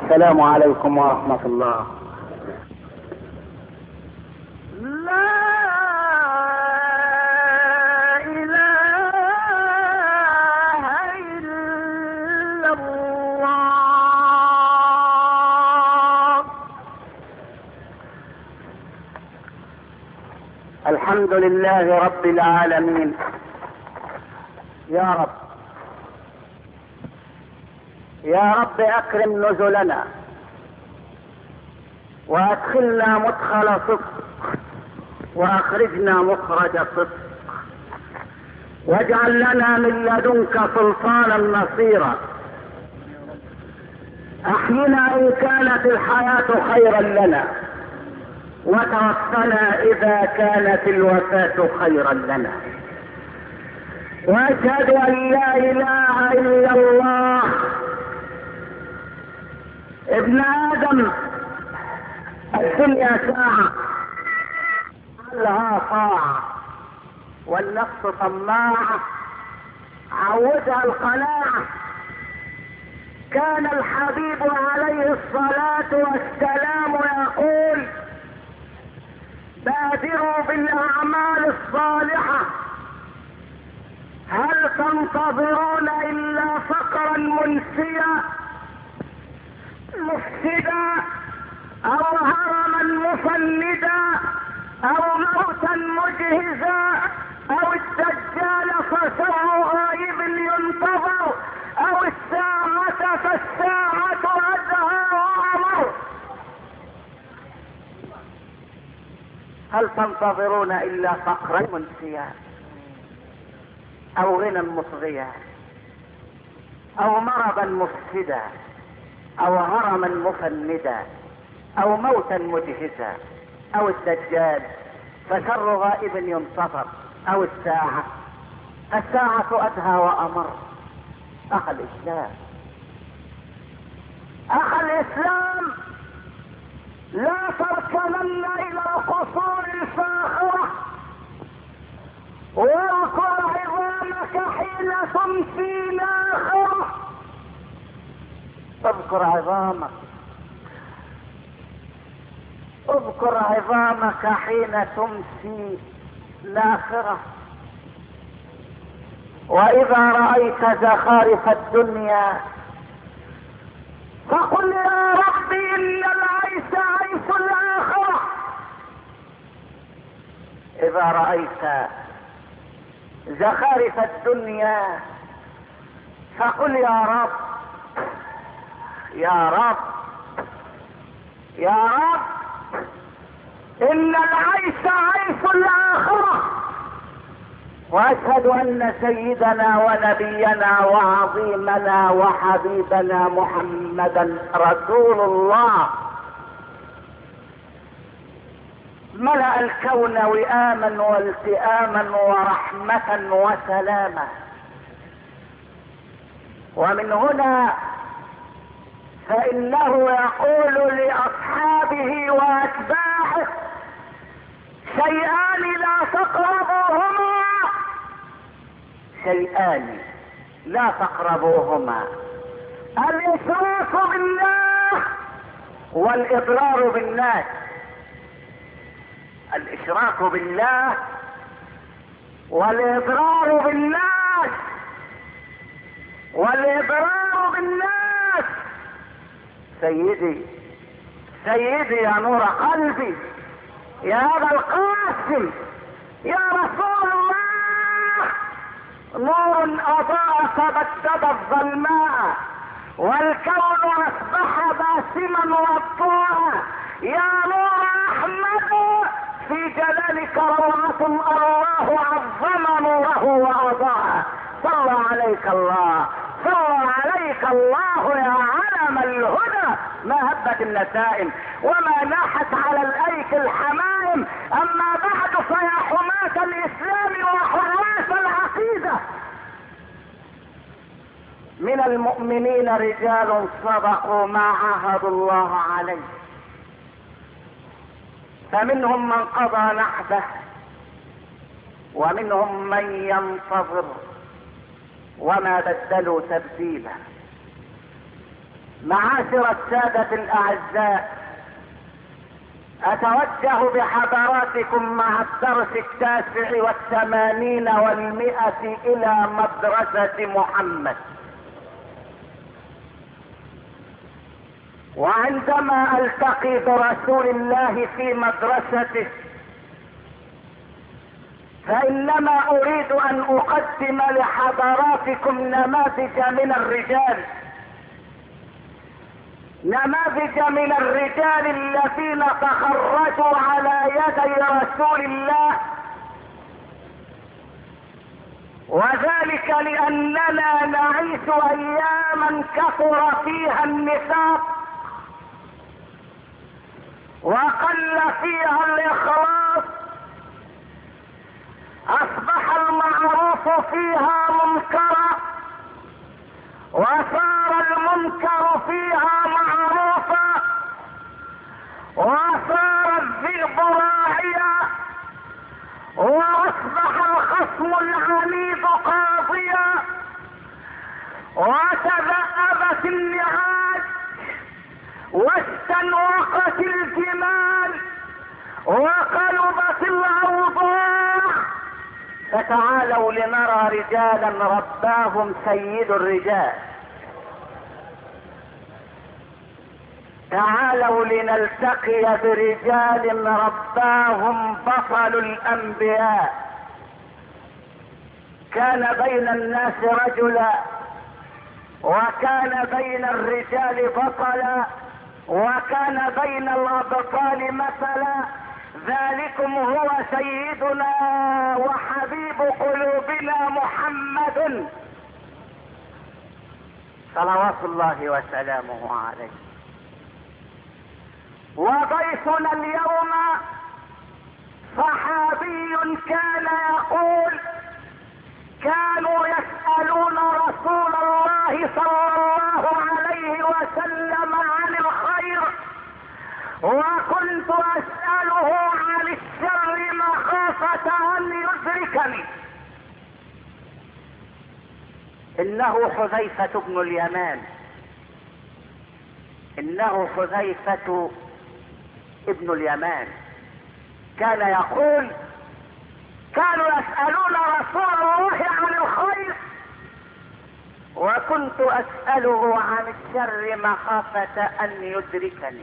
والسلام عليكم ورحمة الله. الحمد لله رب العالمين. يا رب يا رب اكرم نزلنا وادخلنا مدخل صدق واخرجنا مخرج صدق، واجعل لنا من لدنك سلطانا نصيرا. احينا ان كانت الحياة خيرا لنا، وتوفنا اذا كانت الوفاة خيرا لنا. واشهد ان لا اله الا الله. ابن ادم الدنيا ساعة لها طاعة، والنفس طماعة عودها القناعة. كان الحبيب عليه الصلاة والسلام يقول: بادروا بالاعمال الصالحة، هل تنتظرون الا فقرا منسيا مفسدا او هرما مفندا او موتا مجهزا او الدجال فسوء غائب ينتظر او الساعة فالساعة ادهى وامر. هل تنتظرون الا فقرا منسيا او غنى مطغيا او مرضا مفسدا او هرما مفندا او موتا مجهزا او الدجال فشر غائب ينتظر او الساعة ادهى وامر. اخ الاسلام لا تركنن الى القصور الفاخرة، واذكر عظامك حين تمسي ناخرة. اذكر عظامك حين تمسي ناخرة. واذا رأيت زخارف الدنيا فقل يا ربي ان العيش عيش الاخرة. اذا رأيت زخارف الدنيا فقل يا رب يا رب يا رب ان العيش عيش الاخرة. واشهد ان سيدنا ونبينا وعظيمنا وحبيبنا محمدا رسول الله ملأ الكون وئاما والتئاما ورحمة وسلاما. ومن هنا فإنه يقول لأصحابه وأتباعه: شيئان لا تقربوهما، الإشراك بالله والإضرار بالناس. الإشراك بالله والإضرار بالناس سيدي يا نور قلبي، يا أبا القاسم، يا رسول الله، نور أضاء فبدد الظلماء والكون أصبح باسما وضوءا. يا نور أحمد، في جلالك روعة الله عظم نوره وأضاء. صلى عليك الله يا علم الهدى، ما هبت النسائم وما ناحت على الايك الحمائم. اما بعد فيا حماة الاسلام وحراس العقيدة، من المؤمنين رجال صدقوا ما عاهدوا الله عليه، فمنهم من قضى نحبه ومنهم من ينتظر وما بدلوا تبديلا. معاشر السادة الأعزاء، أتوجه بحضراتكم مع الدرس 89 و100 إلى مدرسة محمد. وعندما ألتقي برسول الله في مدرسته فإنما أريد أن أقدم لحضراتكم نماذج من الرجال، نماذج من الرجال الذين تخرجوا على يدي رسول الله، وذلك لأننا نعيش أياما كثر فيها النفاق وقل فيها الإخلاص، أصبح المعروف فيها منكرا وصار المنكر فيها معروفا، وصار الذئب راعيا، واصبح الخصم العنيد قاضيا، وتذأبت النعاج واستنوقت الجمال وقلبت الاوضاع. فتعالوا لنرى رجالا رباهم سيد الرجال، تعالوا لنلتقي برجال رباهم بطل الانبياء. كان بين الناس رجلا، وكان بين الرجال بطلا، وكان بين الابطال مثلا. ذلكم هو سيدنا وحبيب قلوبنا محمد صلوات الله وسلامه عليه. وضيفنا اليوم صحابي كان يقول: كانوا يسألون رسول الله صلى الله عليه وسلم عن الخير، وكنت أسأله عن الشر مخافة أن يدركني. إنه حذيفة بن اليمان، إنه حذيفة ابن اليمان. كان يقول: كانوا يسألون رسول الله عن الخير، وكنت أسأله عن الشر مخافة أن يدركني.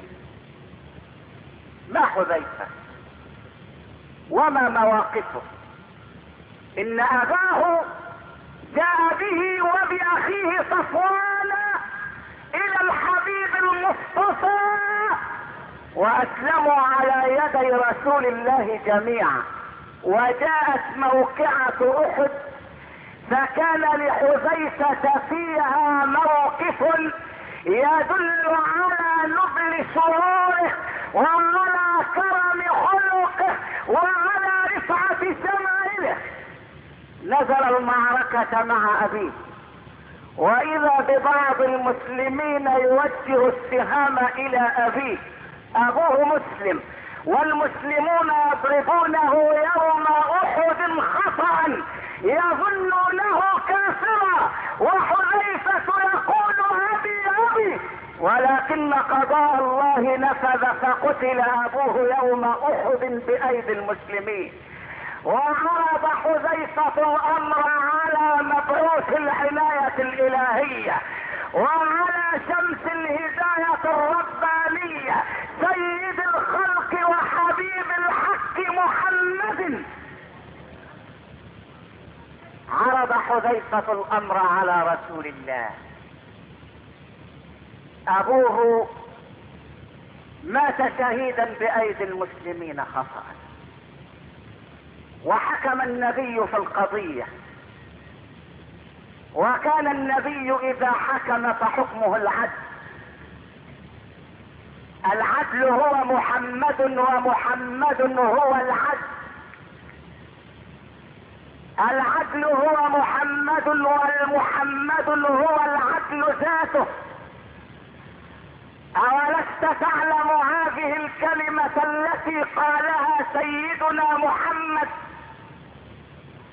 ما حذيفة وما مواقفه؟ إن أباه جاء به وبأخيه صفوان إلى الحبيب المصطفى، وأسلموا على يدي رسول الله جميعا. وجاءت موقعة أحد، فكان لحذيفة فيها موقف يدل على نبل شعوره وعلى كرم خلقه وعلى رفعة شمائله. نزل المعركة مع أبيه، وإذا ببعض المسلمين يوجه السهام إلى أبيه. أبوه مسلم والمسلمون يضربونه يوم أحد خطأ يظنونه كافرا، وحذيفة يقول: أبي أبي، ولكن قضاء الله نفذ فقتل أبوه يوم أحد بأيدي المسلمين. وعرض حذيفة الأمر على مبعوث العناية الإلهية وعلى شمس الهداية الربانية سيد الخلق وحبيب الحق محمد. عرض حذيفة الأمر على رسول الله. أبوه مات شهيدا بأيدي المسلمين خطأ، وحكم النبي في القضية، وكان النبي إذا حكم فحكمه العدل. العدل هو محمد ومحمد هو العدل. العدل هو محمد والمحمد هو العدل ذاته. أولست تعلم هذه الكلمة التي قالها سيدنا محمد،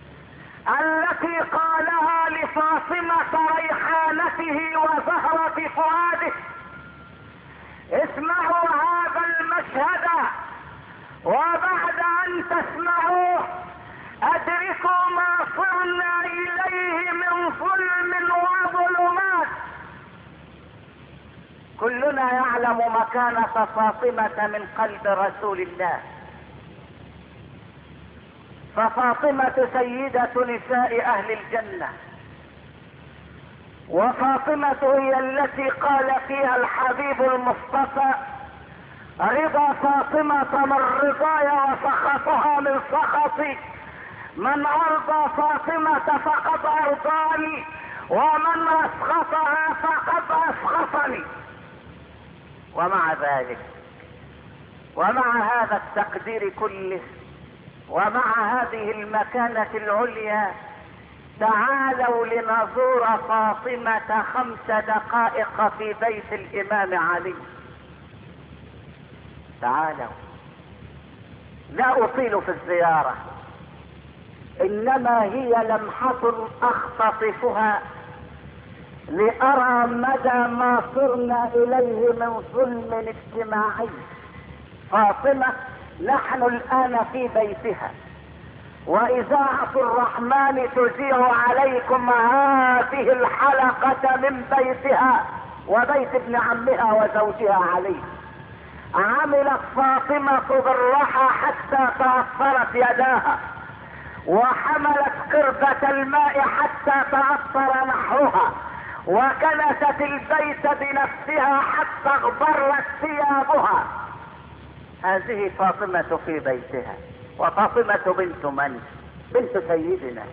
التي قالها لفاطمة ريحانته وزهرة فؤاده. اسمعوا هذا المشهد، وبعد ان تسمعوه ادركوا ما صرنا اليه من ظلم وظلمات. كلنا يعلم مكانة فاطمة من قلب رسول الله، ففاطمة سيدة نساء اهل الجنة، وفاطمة هي التي قال فيها الحبيب المصطفى: رضا فاطمة من رضاي وسخطها من سخطي، من ارضى فاطمة فقد ارضاني، ومن اسخطها فقد اسخطني. ومع ذلك، ومع هذا التقدير كله، ومع هذه المكانة العليا، تعالوا لنزور فاطمة 5 دقائق في بيت الامام علي. تعالوا، لا اطيل في الزيارة، انما هي لمحة اختطفها لارى مدى ما صرنا اليه من ظلم اجتماعي. فاطمة نحن الان في بيتها، واذاعة الرحمن تذيع عليكم هذه الحلقة من بيتها وبيت ابن عمها وزوجها علي. عملت فاطمة بالرحى حتى تأثرت يداها، وحملت قربة الماء حتى تأثر نحرها، وكنست البيت بنفسها حتى اغبرت ثيابها. هذه فاطمة في بيتها. وفاطمة بنت من؟ بنت سيدنا،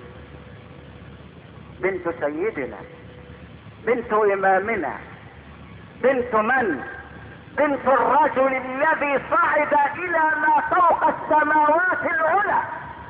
بنت سيدنا، بنت امامنا. بنت من؟ بنت الرجل الذي صعد الى ما فوق السماوات العلى.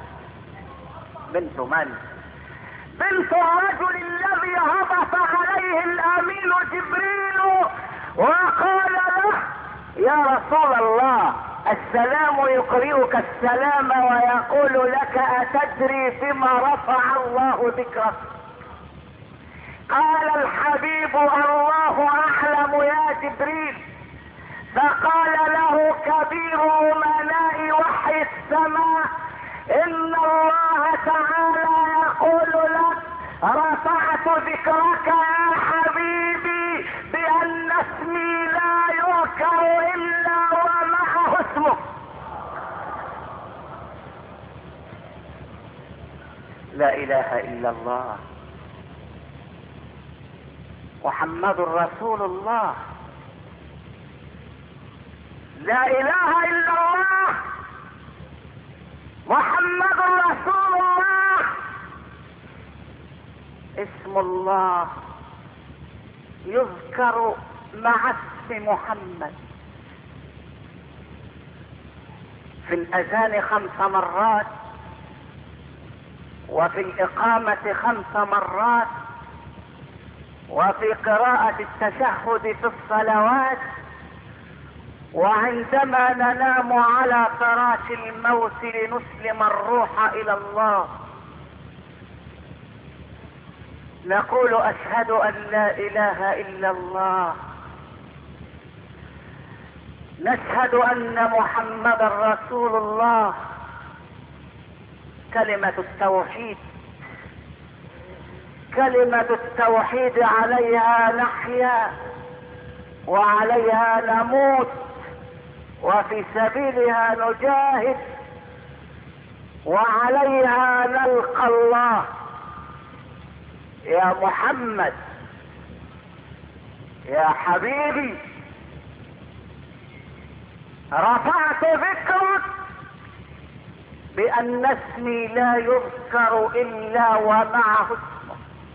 بنت من؟ بنت الرجل الذي هبط عليه الامين جبريل وقال له: يا رسول الله، السلام يقرئك السلام ويقول لك: اتدري بما رفع الله ذكرك؟ قال الحبيب: الله اعلم يا جبريل. فقال له كبير امناء وحي السماء: ان الله تعالى يقول لك: رفعت ذكرك يا حبيبي بان اسمي لا يذكر الا ومعه اسمه. لا اله الا الله، محمد رسول الله. لا اله الا الله، محمد رسول الله. اسم الله يذكر مع اسم محمد في الاذان 5 مرات، وفي الاقامة 5 مرات، وفي قراءة التشهد في الصلوات، وعندما ننام على فراش الموت لنسلم الروح الى الله نقول: اشهد ان لا اله الا الله. نشهد ان محمدا رسول الله. كلمة التوحيد، كلمة التوحيد عليها نحيا وعليها نموت، وفي سبيلها نجاهد، وعليها نلقى الله. يا محمد، يا حبيبي، رفعت ذكرك بأن اسمي لا يذكر إلا ومعه اسمه،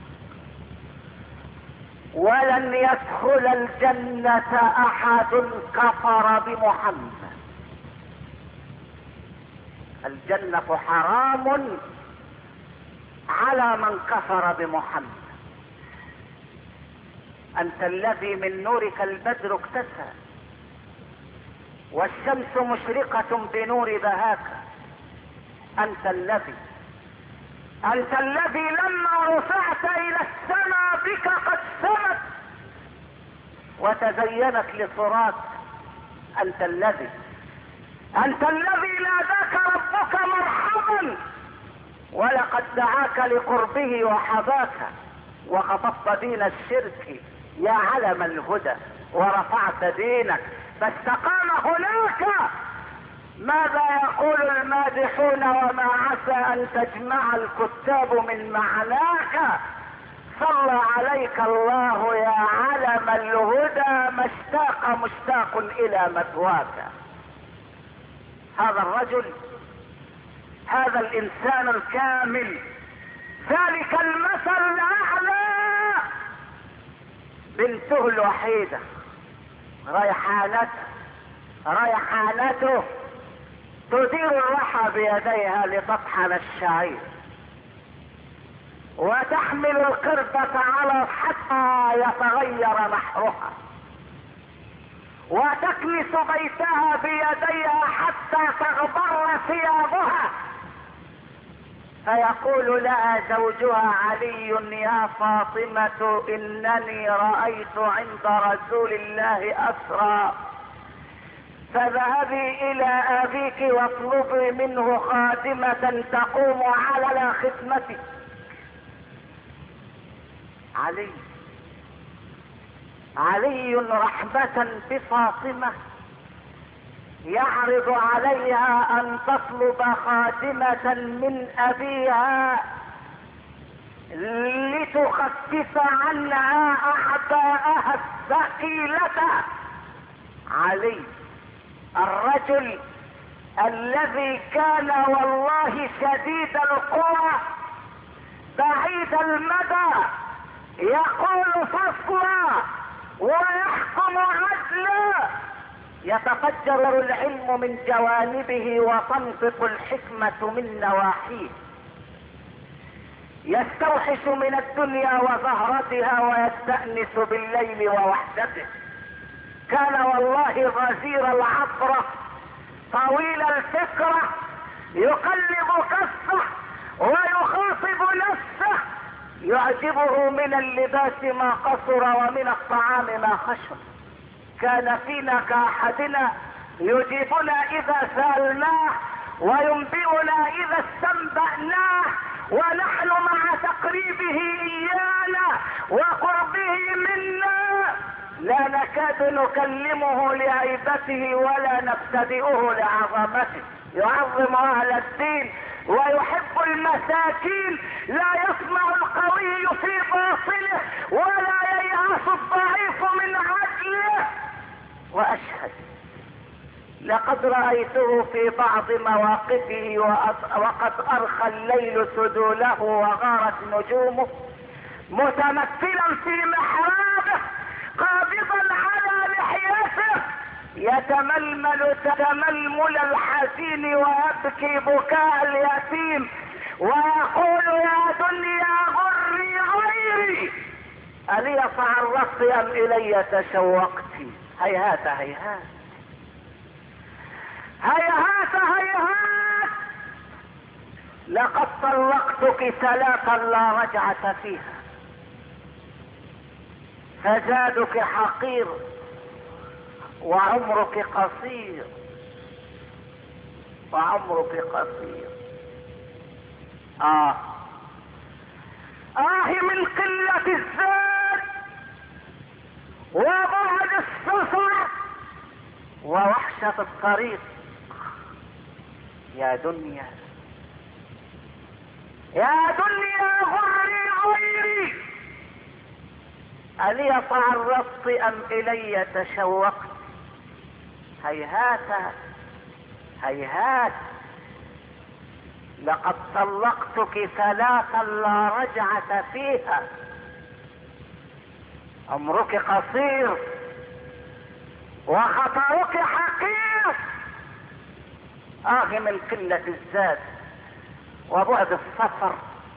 ولن يدخل الجنة أحد كفر بمحمد. الجنة حرام على من كفر بمحمد. أنت الذي من نورك البدر اكتسى، والشمس مشرقة بنور بهاك. أنت الذي لما رفعت إلى السماء بك قد سمت، وتزينت لصراط. انت الذي ناداك ربك مرحبا، ولقد دعاك لقربه وحباك، وخطبت دين الشرك يا علم الهدى، ورفعت دينك فاستقام هناك. ماذا يقول المادحون وما عسى ان تجمع الكتاب من معناك؟ صلى عليك الله يا علم الهدى، ما اشتاق مشتاق الى مثواك. هذا الرجل، هذا الانسان الكامل، ذلك المثل الاعلى، بنته الوحيدة ريحانته تدير الرحى بيديها لتطحن الشعير، وتحمل القربة على حتى يتغير نحرها، وتكنس بيتها بيديها حتى تغبر ثيابها. فيقول لها زوجها علي يا فاطمة انني رأيت عند رسول الله اسرى، فاذهبي الى ابيك واطلبي منه خادمة تقوم على خدمتك. علي رحمة بفاطمة يعرض عليها ان تطلب خادمة من ابيها لتخفف عنها اعباءها الثقيلة. علي الرجل الذي كان والله شديد القوى بعيد المدى، يقول فصلا ويحكم عدلا، يتفجر العلم من جوانبه وتنطق الحكمة من نواحيه، يستوحش من الدنيا وزهرتها ويستأنس بالليل ووحدته. كان والله غزير العبرة طويل الفكرة، يقلب كفه ويخاطب نفسه، يعجبه من اللباس ما قصر ومن الطعام ما خشن. كان فينا كأحدنا يجيبنا اذا سألناه وينبئنا اذا استنبأناه، ونحن مع تقريبه ايانا وقربه منا لا نكاد نكلمه لهيبته ولا نبتدئه لعظمته. يعظم اهل الدين ويحب المساكين، لا يسمع القوي في باطله ولا ييأس الضعيف من عدله. واشهد لقد رأيته في بعض مواقفه وقد ارخى الليل سدوله وغارت نجومه، متمثلا في محرابه قابضا على لحيته، يتململ تململ الحزين ويبكي بكاء اليتيم، ويقول يا دنيا غري غيري ألي تعرضت أم إلي تشوقت؟ هيهات هيهات هيهات هيهات، لقد طلقتك ثلاثا لا رجعة فيها، فزادك حقير وعمرك قصير، وعمرك قصير. من قلة الزاد وبعد السفر ووحشة الطريق. يا دنيا غري غيري ألي تعرضت أم إلي تشوقت؟ هيهات هيهات، لقد طلقتك ثلاثا لا رجعة فيها، عمرك قصير وخطرك حقير. من قلة الزاد وبعد السفر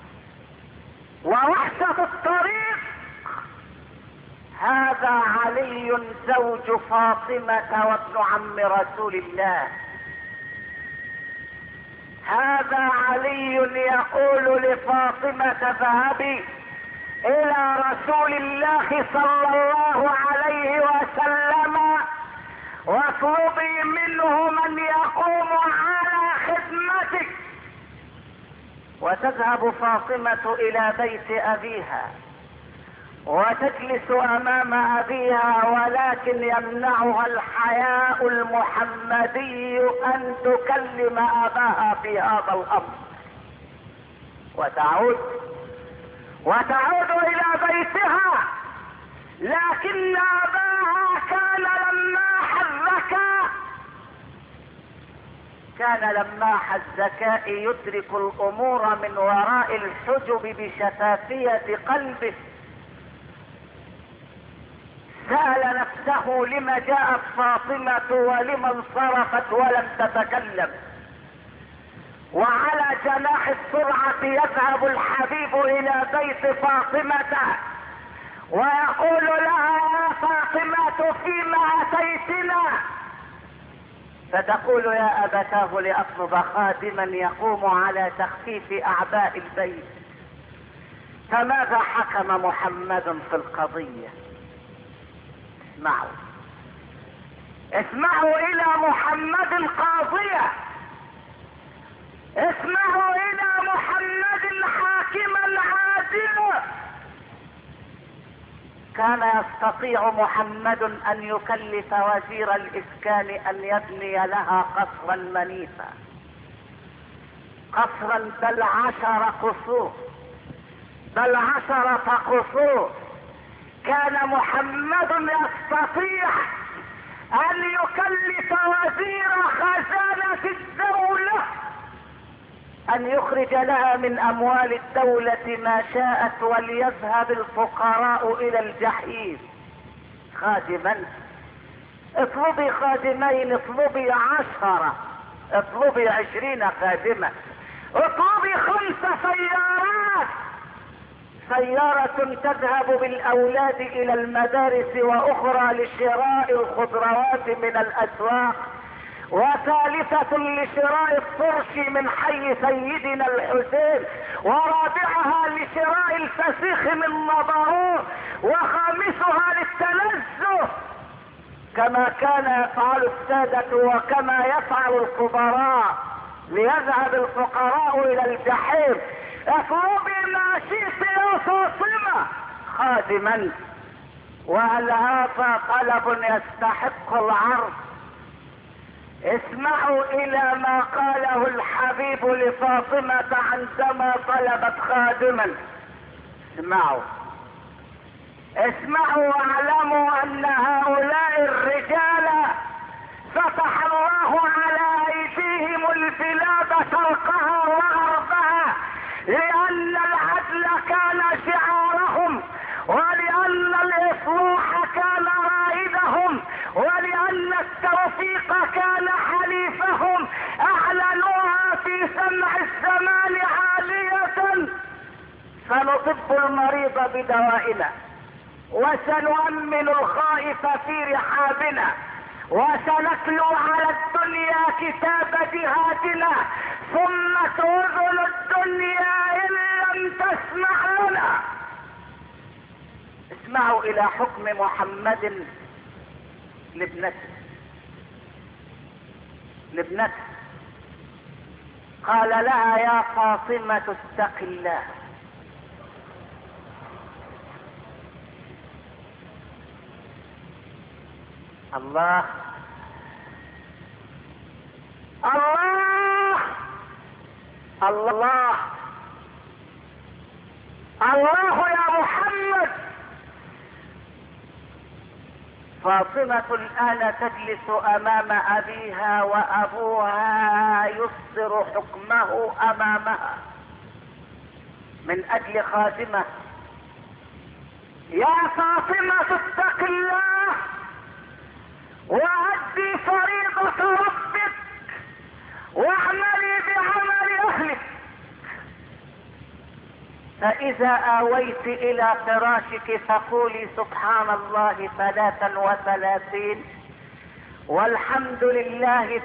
ووحشة الطريق. هذا علي زوج فاطمة وابن عم رسول الله، هذا علي يقول لفاطمة اذهبي الى رسول الله صلى الله عليه وسلم واطلبي منه من يقوم على خدمتك. وتذهب فاطمة الى بيت ابيها وتجلس امام ابيها، ولكن يمنعها الحياء المحمدي ان تكلم اباها في هذا الامر. وتعود الى بيتها، لكن اباها كان لماح الذكاء يدرك الامور من وراء الحجب بشفافية قلبه. سأل نفسه لما جاءت فاطمة ولما انصرفت ولم تتكلم. وعلى جناح السرعة يذهب الحبيب الى بيت فاطمة ويقول لها: يا فاطمة فيما اتيتنا؟ فتقول: يا ابتاه لاطلب خادما يقوم على تخفيف اعباء البيت. فماذا حكم محمد في القضية؟ اسمعوا الى محمد القاضية، اسمعوا الى محمد حاكما عادلا. كان يستطيع محمد ان يكلف وزير الاسكان ان يبني لها قصرا منيفا، قصرا بل 10 قصور. كان محمد يستطيع ان يكلف وزير خزانة الدولة ان يخرج لها من اموال الدولة ما شاءت، وليذهب الفقراء الى الجحيم. خادما، اطلبي خادمين، اطلبي 10، اطلبي 20 خادمة، اطلبي 5 سيارات، سيارة تذهب بالاولاد الى المدارس، واخرى لشراء الخضروات من الاسواق، وثالثة لشراء الطرش من حي سيدنا الحسين، ورابعها لشراء الفسيخ من مضاروه، وخامسها للتنزه كما كان يفعل السادة وكما يفعل الكبراء، ليذهب الفقراء الى الجحيم. اطلبي ما شئت يا فاطمة خادما. وهل هذا طلب يستحق العرض؟ اسمعوا الى ما قاله الحبيب لفاطمة عندما طلبت خادما. اسمعوا واعلموا ان هؤلاء الرجال فتح الله على ايديهم البلاد شرقها وغربها، لان العدل كان شعارهم، ولان الاصلاح كان رائدهم، ولان التوفيق كان حليفهم. اعلنوها في سمع الزمان عالية: سنطب المريض بدوائنا، وسنؤمن الخائف في رحابنا، وسنتلو على الدنيا كتاب جهادنا، ثم تؤذن الدنيا ان لم تسمع لنا. اسمعوا الى حكم محمد لابنته. قال لها: يا فاطمة اتق الله. الله الله الله الله يا محمد. فاطمة الآن تجلس أمام أبيها، وأبوها يصدر حكمه أمامها من أجل خادمة. يا فاطمة اتق الله وأدي فريضة ربك، واعملي بعمل أهلك. فإذا آويت إلى فراشك فقولي سبحان الله 33، والحمد لله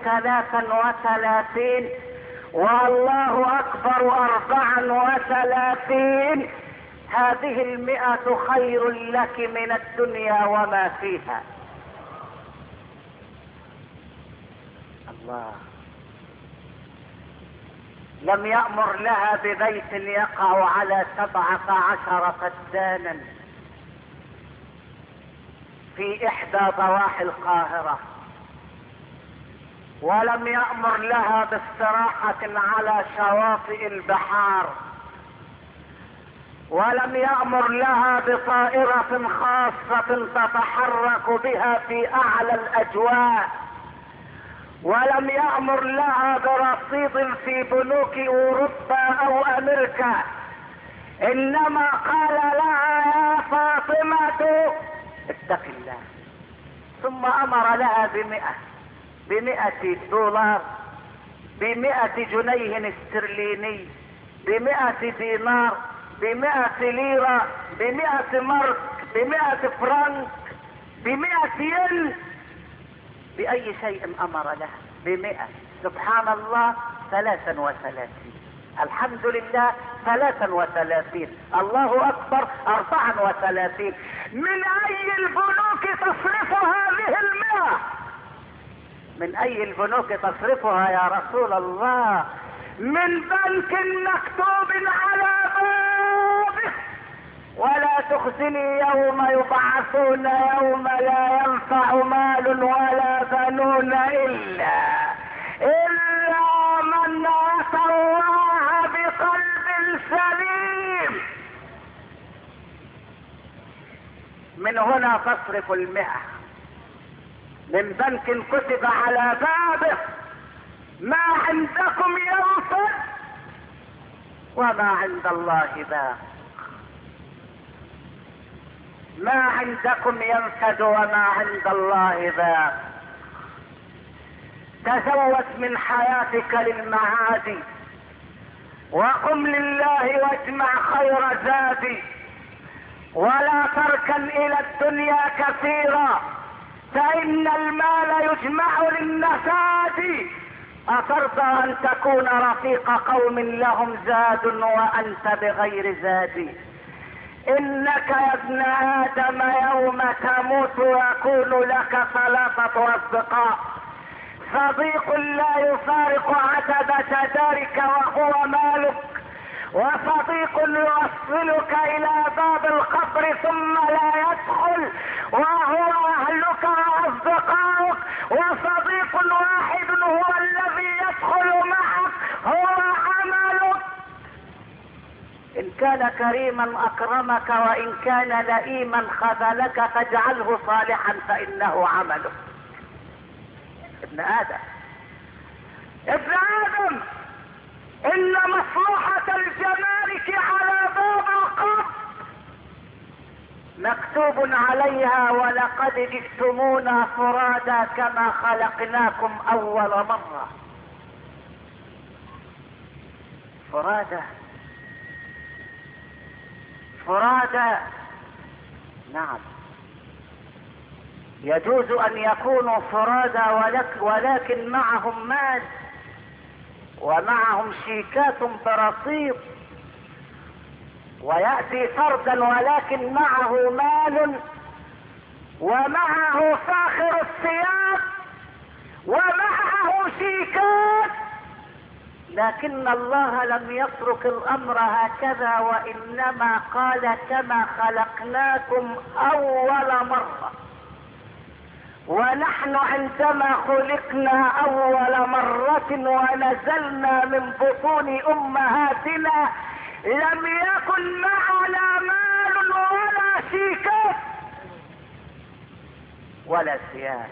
33، والله أكبر 34. هذه 100 خير لك من الدنيا وما فيها. الله. لم يأمر لها ببيت يقع على 17 فدانا في احدى ضواحي القاهرة، ولم يأمر لها باستراحة على شواطئ البحار، ولم يأمر لها بطائرة خاصة تتحرك بها في اعلى الاجواء، ولم يأمر لها برصيد في بنوك اوروبا او امريكا، انما قال لها يا فاطمة اتق الله. ثم امر لها ب100 دولار، ب100 جنيه استرليني، ب100 دينار، ب100 ليرة، ب100 مرك، ب100 فرنك، ب100 ين، بأي شيء أمر لها. ب100. سبحان الله. 33. الحمد لله. 33. الله أكبر. 34. من أي البنوك تصرف هذه 100؟ من أي البنوك تصرفها يا رسول الله؟ من بنك مكتوب على بابه ولا تخزني يوم يبعثون يوم لا ينفع مال ولا بنون إلا من أتى الله بقلب سليم. من هنا تصرف 100 من بنك كتب على بابه ما عندكم ينفد وما عند الله باق. ما عندكم ينفد وما عند الله باق. تزود من حياتك للمعاد وقم لله واجمع خير زادي، ولا تركن الى الدنيا كثيرا فان المال يجمع للنفاد. أترضى أن تكون رفيق قوم لهم زاد وأنت بغير زاد؟ إنك يا ابن آدم يوم تموت يكون لك 3 أصدقاء: صديق لا يفارق عتبة دارك وهو مالك، وصديق يوصلك إلى باب القبر ثم لا يدخل وهو أهلك وأصدقائك، وصديق واحد هو الذي يدخل معك هو عملك. إن كان كريما أكرمك وإن كان لئيما خذلك فاجعله صالحا فإنه عملك. ابن آدم إن مصلحة الجمارك على باب القبر مكتوب عليها ولقد جئتمونا فرادا كما خلقناكم أول مرة. فرادا. نعم، يجوز أن يكونوا فرادا ولكن معهم مال ومعهم شيكات برصيد، ويأتي فردا ولكن معه مال ومعه فاخر الثياب ومعه شيكات، لكن الله لم يترك الأمر هكذا وإنما قال كما خلقناكم أول مرة. ونحن عندما خلقنا أول مرة ونزلنا من بطون أمهاتنا لم يكن معنا مال ولا شيكات ولا ثياب.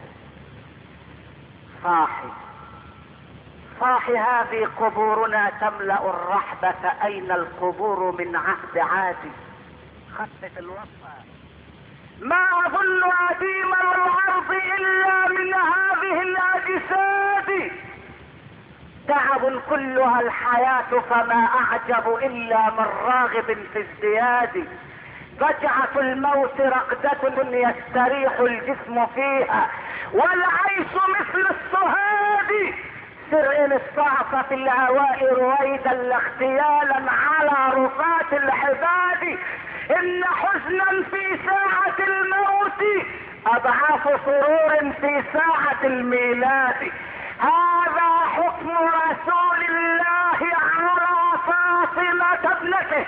صاحي هذه قبورنا تملأ الرحبة، أين القبور من عهد عادي؟ خفف الوصفة. ما أظن عديم الأرض إلا من هذه الأجساد، تعب كلها الحياة فما أعجب إلا من راغب في ازدياد. فجعة الموت رقدة يستريح الجسم فيها والعيش مثل الصهاد. سر إن استعصى في الهواء رويدا لاغتيالا على رفات الحباد. ان حزنا في ساعة الموت اضعاف سرور في ساعة الميلاد. هذا حكم رسول الله على فاطمة ابنته.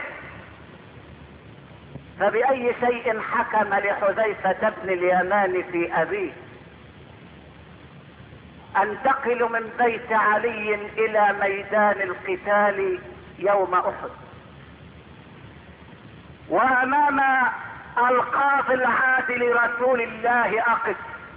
فبأي شيء حكم لحذيفة بن اليمان في أبيه؟ انتقل من بيت علي الى ميدان القتال يوم احد، وامام القاضي العادل رسول الله اقف.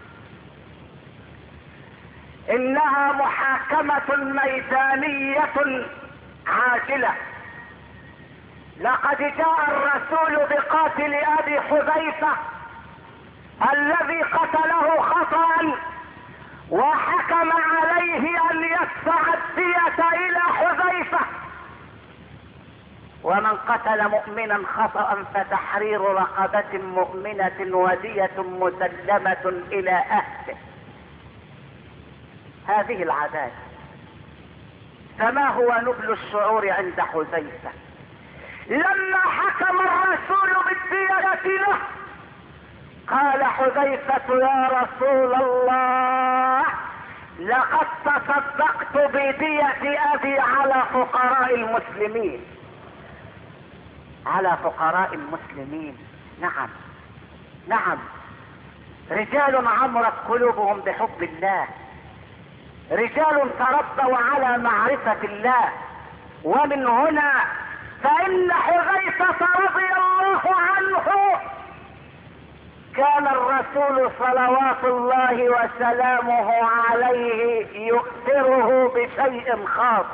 انها محاكمة ميدانية عاجلة. لقد جاء الرسول بقاتل ابي حذيفة الذي قتله خطأ، وحكم عليه ان يدفع الدية الى حذيفة. ومن قتل مؤمنا خطأ فتحرير رقبة مؤمنة ودية مسلمة الى اهله. هذه العادات. فما هو نبل الشعور عند حذيفة لما حكم الرسول بالدية له؟ قال حذيفة: يا رسول الله، لقد تصدقت بدية ابي على فقراء المسلمين. على فقراء المسلمين. نعم نعم، رجال عمرت قلوبهم بحب الله، رجال تربوا على معرفة الله. ومن هنا فإن حذيفة رضي الله عنه كان الرسول صلوات الله وسلامه عليه يؤثره بشيء خاص.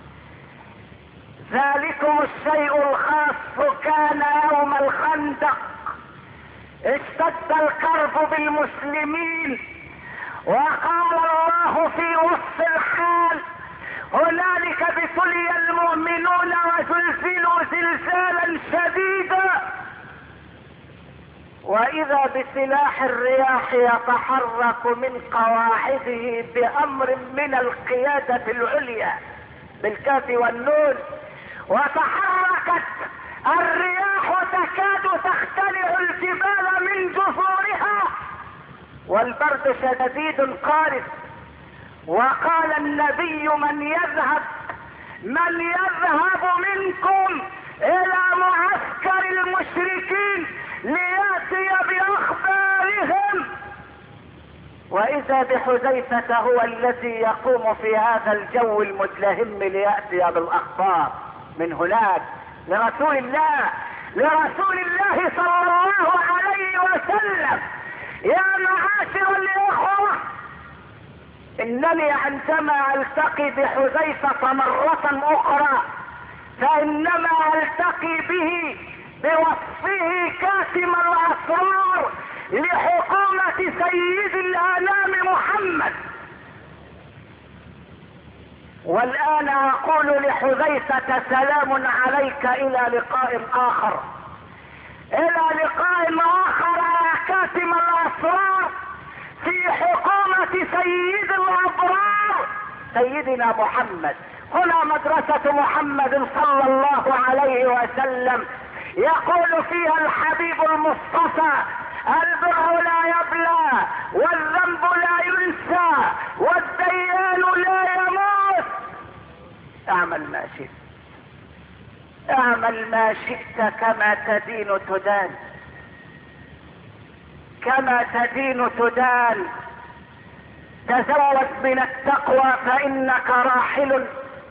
ذلكم الشيء الخاص كان يوم الخندق. اشتد الكرب بالمسلمين، وقال الله في وصف الحال: هنالك ابتلي المؤمنون وزلزلوا زلزالا شديدا. واذا بسلاح الرياح يتحرك من قواعده بامر من القيادة العليا بالكاف والنون. وتحركت الرياح تكاد تختلع الجبال من جذورها، والبرد شديد قارس. وقال النبي: من يذهب منكم الى معسكر المشركين لياتي باخبارهم. واذا بحذيفة هو الذي يقوم في هذا الجو المدلهم لياتي بالاخبار من هناك لرسول الله صلى الله عليه وسلم. يا معاشر الاخوة، انني عندما التقي بحذيفة مرة اخرى فانما التقي به بوصفه كاتم الاسرار لحكومة سيد الانام محمد. والان اقول لحذيفة: سلام عليك، الى لقاء اخر، الى لقاء اخر يا كاتم الاسرار في حكومة سيد الابرار سيدنا محمد. هنا مدرسة محمد صلى الله عليه وسلم، يقول فيها الحبيب المصطفى: البر لا يبلى، والذنب لا ينسى، والديان لا يموت. اعمل ما شئت، اعمل ما شئت، كما تدين تدان، كما تدين تدان. تزود من التقوى فانك راحل،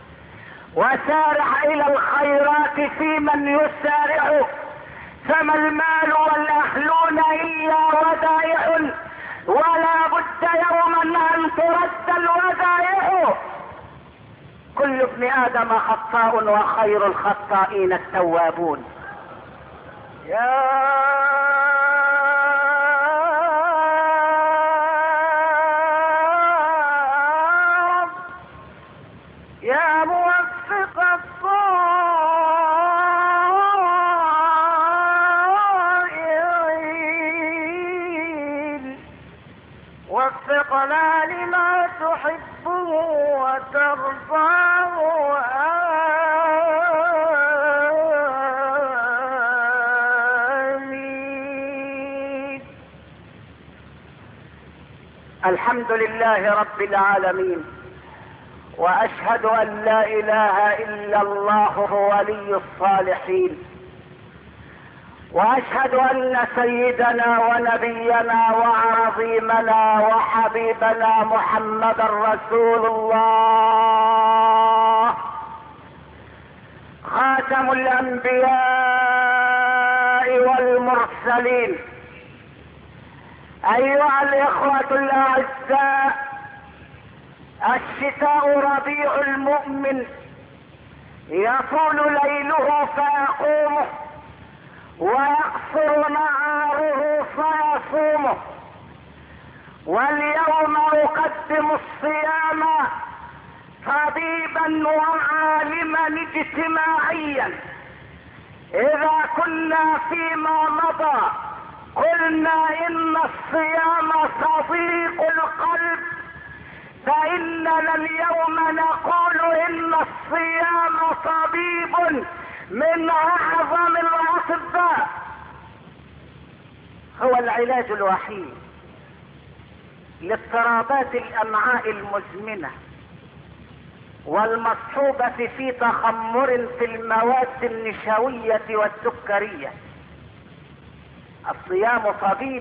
وسارع الى الخيرات في من يسارع. فما المال والاهلون الا ودائع، ولا بد يوما ان ترد الودائع. كل ابن ادم خطاء وخير الخطائين التوابون. يا وفقنا لما تحبه وترضاه الحمد لله رب العالمين، واشهد ان لا اله الا الله ولي الصالحين، واشهد ان سيدنا ونبينا وعظيمنا وحبيبنا محمدا رسول الله خاتم الانبياء والمرسلين. ايها الاخوة الاعزاء، الشتاء ربيع المؤمن، يطول ليله فيقومه ويقصر نهاره فيصومه. واليوم اقدم الصيام طبيبا وعالما اجتماعيا. اذا كنا فيما مضى قلنا ان الصيام صديق القلب، فاننا اليوم نقول ان الصيام طبيب من اعظم الاطباء، هو العلاج الوحيد لاضطرابات الامعاء المزمنة والمصحوبة في تخمر في المواد النشوية والسكرية. الصيام طبيب،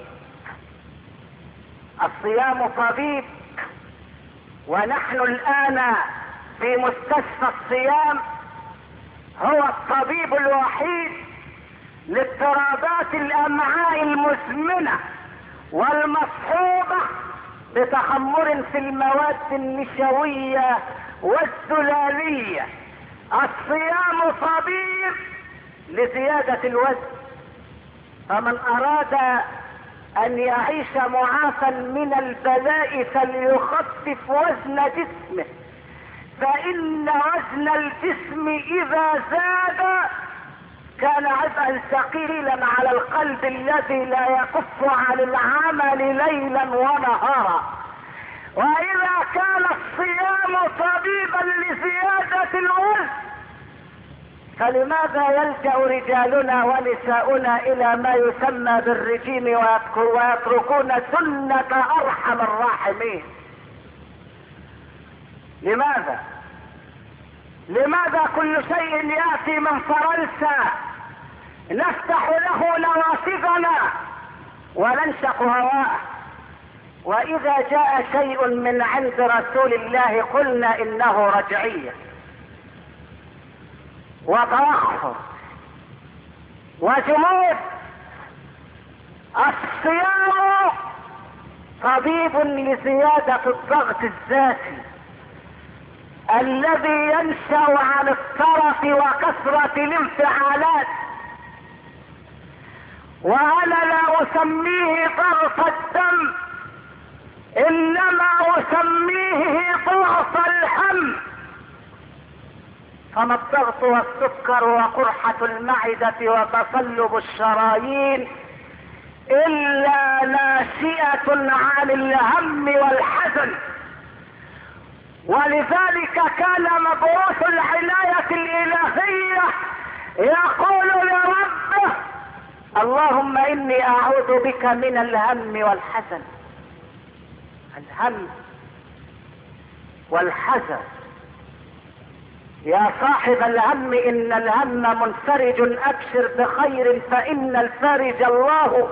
الصيام طبيب، ونحن الآن في مستشفى الصيام، هو الطبيب الوحيد لاضطرابات الأمعاء المزمنة والمصحوبة بتخمر في المواد النشوية والزلالية. الصيام طبيب لزيادة الوزن، فمن اراد ان يعيش معافى من البلاء فليخفف وزن جسمه، فان وزن الجسم اذا زاد كان عبئا ثقيلا على القلب الذي لا يكف عن العمل ليلا ونهارا. واذا كان الصيام طبيبا لزيادة الوزن، فلماذا يلجأ رجالنا ونساؤنا الى ما يسمى بالرجيم ويتركون سنة ارحم الراحمين؟ لماذا كل شيء يأتي من فرنسا نفتح له نوافذنا وننشق هواءه، واذا جاء شيء من عند رسول الله قلنا انه رجعية وتوخر وجمود؟ الصيام طبيب لزيادة الضغط الذاتي الذي ينشأ عن الطرف وكثرة الانفعالات، وانا لا اسميه ضغط الدم، انما اسميه ضغط الهم. فما الضغط والسكر وقرحة المعدة وتصلب الشرايين الا ناشئة عن الهم والحزن. ولذلك كان مبعوث العناية الالهية يقول لربه: اللهم اني اعوذ بك من الهم والحزن. الهم والحزن، يا صاحب الهم ان الهم منفرج، ابشر بخير فان الفارج الله.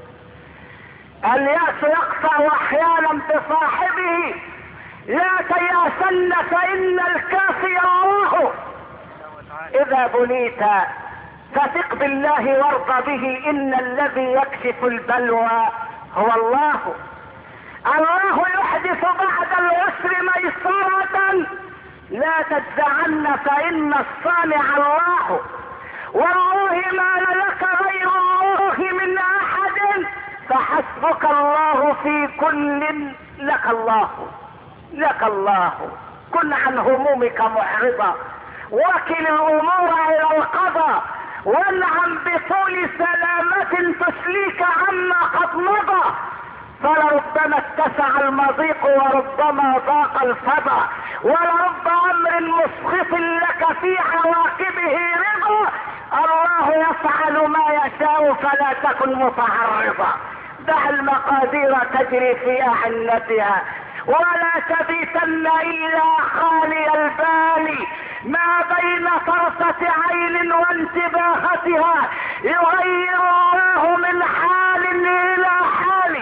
الياس يقطع احيانا بصاحبه، لا تياسن فان الكافي الله. اذا بليت فثق بالله وارض به، ان الذي يكشف البلوى هو الله. الله يحدث بعد العسر ميسرة، لا تجزعن فان الصانع الله. والله ما لك غير الله من احد، فحسبك الله في كل. لك الله، لك الله. كن عن همومك معرضا، وكل الامور الى القضاء، وانعم بطول سلامة تسليك عما قد مضى. فلربما اتسع المضيق وربما ضاق الفضا، ولرب امر مسخط لك في عواقبه رضا. الله يفعل ما يشاء فلا تكن متعرضا. دع المقادير تجري في أعنتها، ولا تبيتن إلا خالي البال. ما بين طرفة عين وانتباهتها يغير الله من حال إلى حال.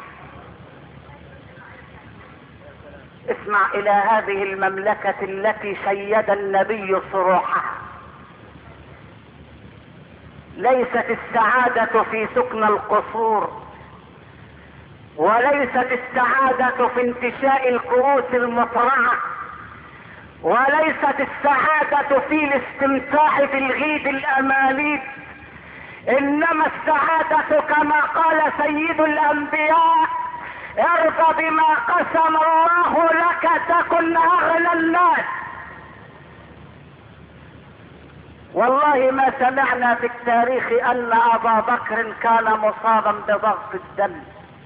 اسمع إلى هذه المملكة التي شيد النبي صروحها. ليست السعادة في سكن القصور، وليست السعادة في انتشاء الكؤوس المطرعة، وليست السعادة في الاستمتاع بالغيد الأماني، إنما السعادة كما قال سيد الأنبياء: ارض بما قسم الله لك تكن أغنى الناس. والله ما سمعنا في التاريخ أن أبا بكر كان مصابا بضغط الدم،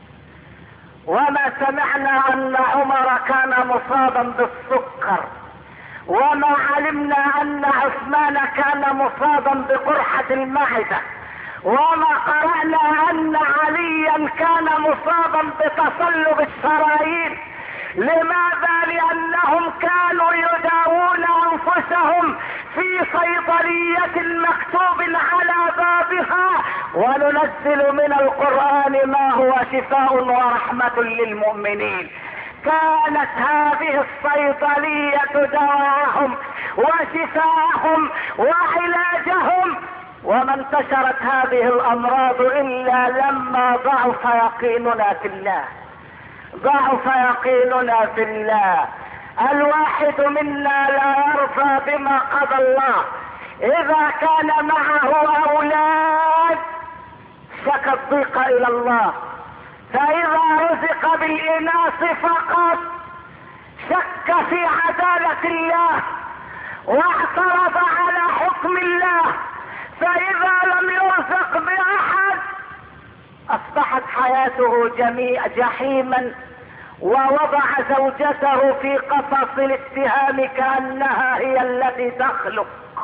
وما سمعنا أن عمر كان مصابا بالسكر، وما علمنا أن عثمان كان مصابا بقرحة المعدة، وما قرأنا أن عليا كان مصابا بتصلب الشرايين. لماذا؟ لأنهم كانوا يداوون أنفسهم في صيدلية مكتوب على بابها: وننزل من القرآن ما هو شفاء ورحمة للمؤمنين. كانت هذه الصيدلية دواءهم وشفاءهم وعلاجهم، وما انتشرت هذه الأمراض إلا لما ضعف يقيننا في الله. ضعف يقيننا في الله. الواحد منا لا يرضى بما قضى الله. إذا كان معه أولاد شكى الضيق إلى الله، فإذا رزق بالإناث فقط شك في عدالة الله واعترض على حكم الله. فإذا لم يرزق بأحد أصبحت حياته جحيما، ووضع زوجته في قفص الاتهام كأنها هي التي تخلق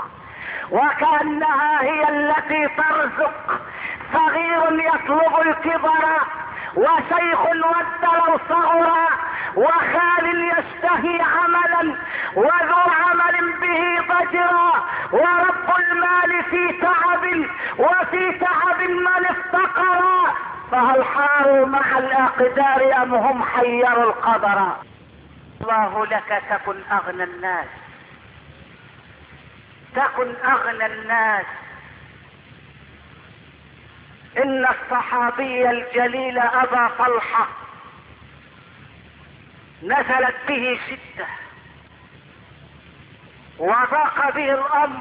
وكأنها هي التي ترزق. صغير يطلب الكبر، وشيخ ود صغرا، وخال يشتهي عملا، وذو عمل به ضجرا، ورب المال في تعب، وفي تعب من افتقرا. فهل حاروا مع الأقدار أم هم حيروا القدر؟ الله لك تكن أغنى الناس، تكن أغنى الناس. إن الصحابي الجليل أبا طلحة نزلت به شدة وضاق به الأمر،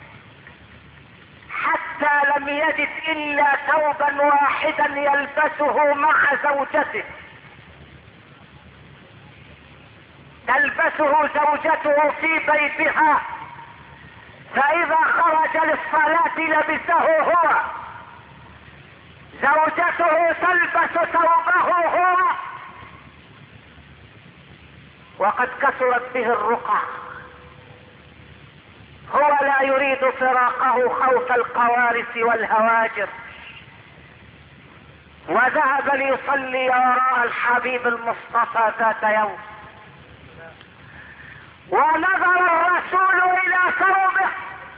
حتى لم يجد إلا ثوبا واحدا يلبسه مع زوجته، تلبسه زوجته في بيتها، فإذا خرج للصلاة لبسه هو، زوجته تلبس ثوبه هو. وقد كثرت به الرقع، هو لا يريد فراقه خوف القوارث والهواجر، وذهب ليصلي وراء الحبيب المصطفى ذات يوم، ونظر الرسول إلى ثوبه: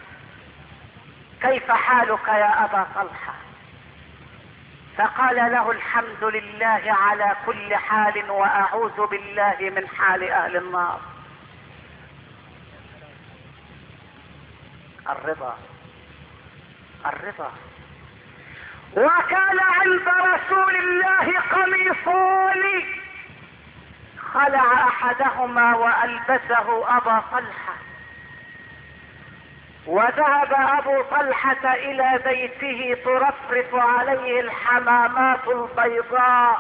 كيف حالك يا أبا طلحة؟ فقال له: الحمد لله على كل حال، وأعوذ بالله من حال أهل النار. الرضا، الرضا. وكان عند رسول الله قميصان، خلع أحدهما وألبسه أبا طلحة، وذهب أبو طلحة إلى بيته ترفرف عليه الحمامات البيضاء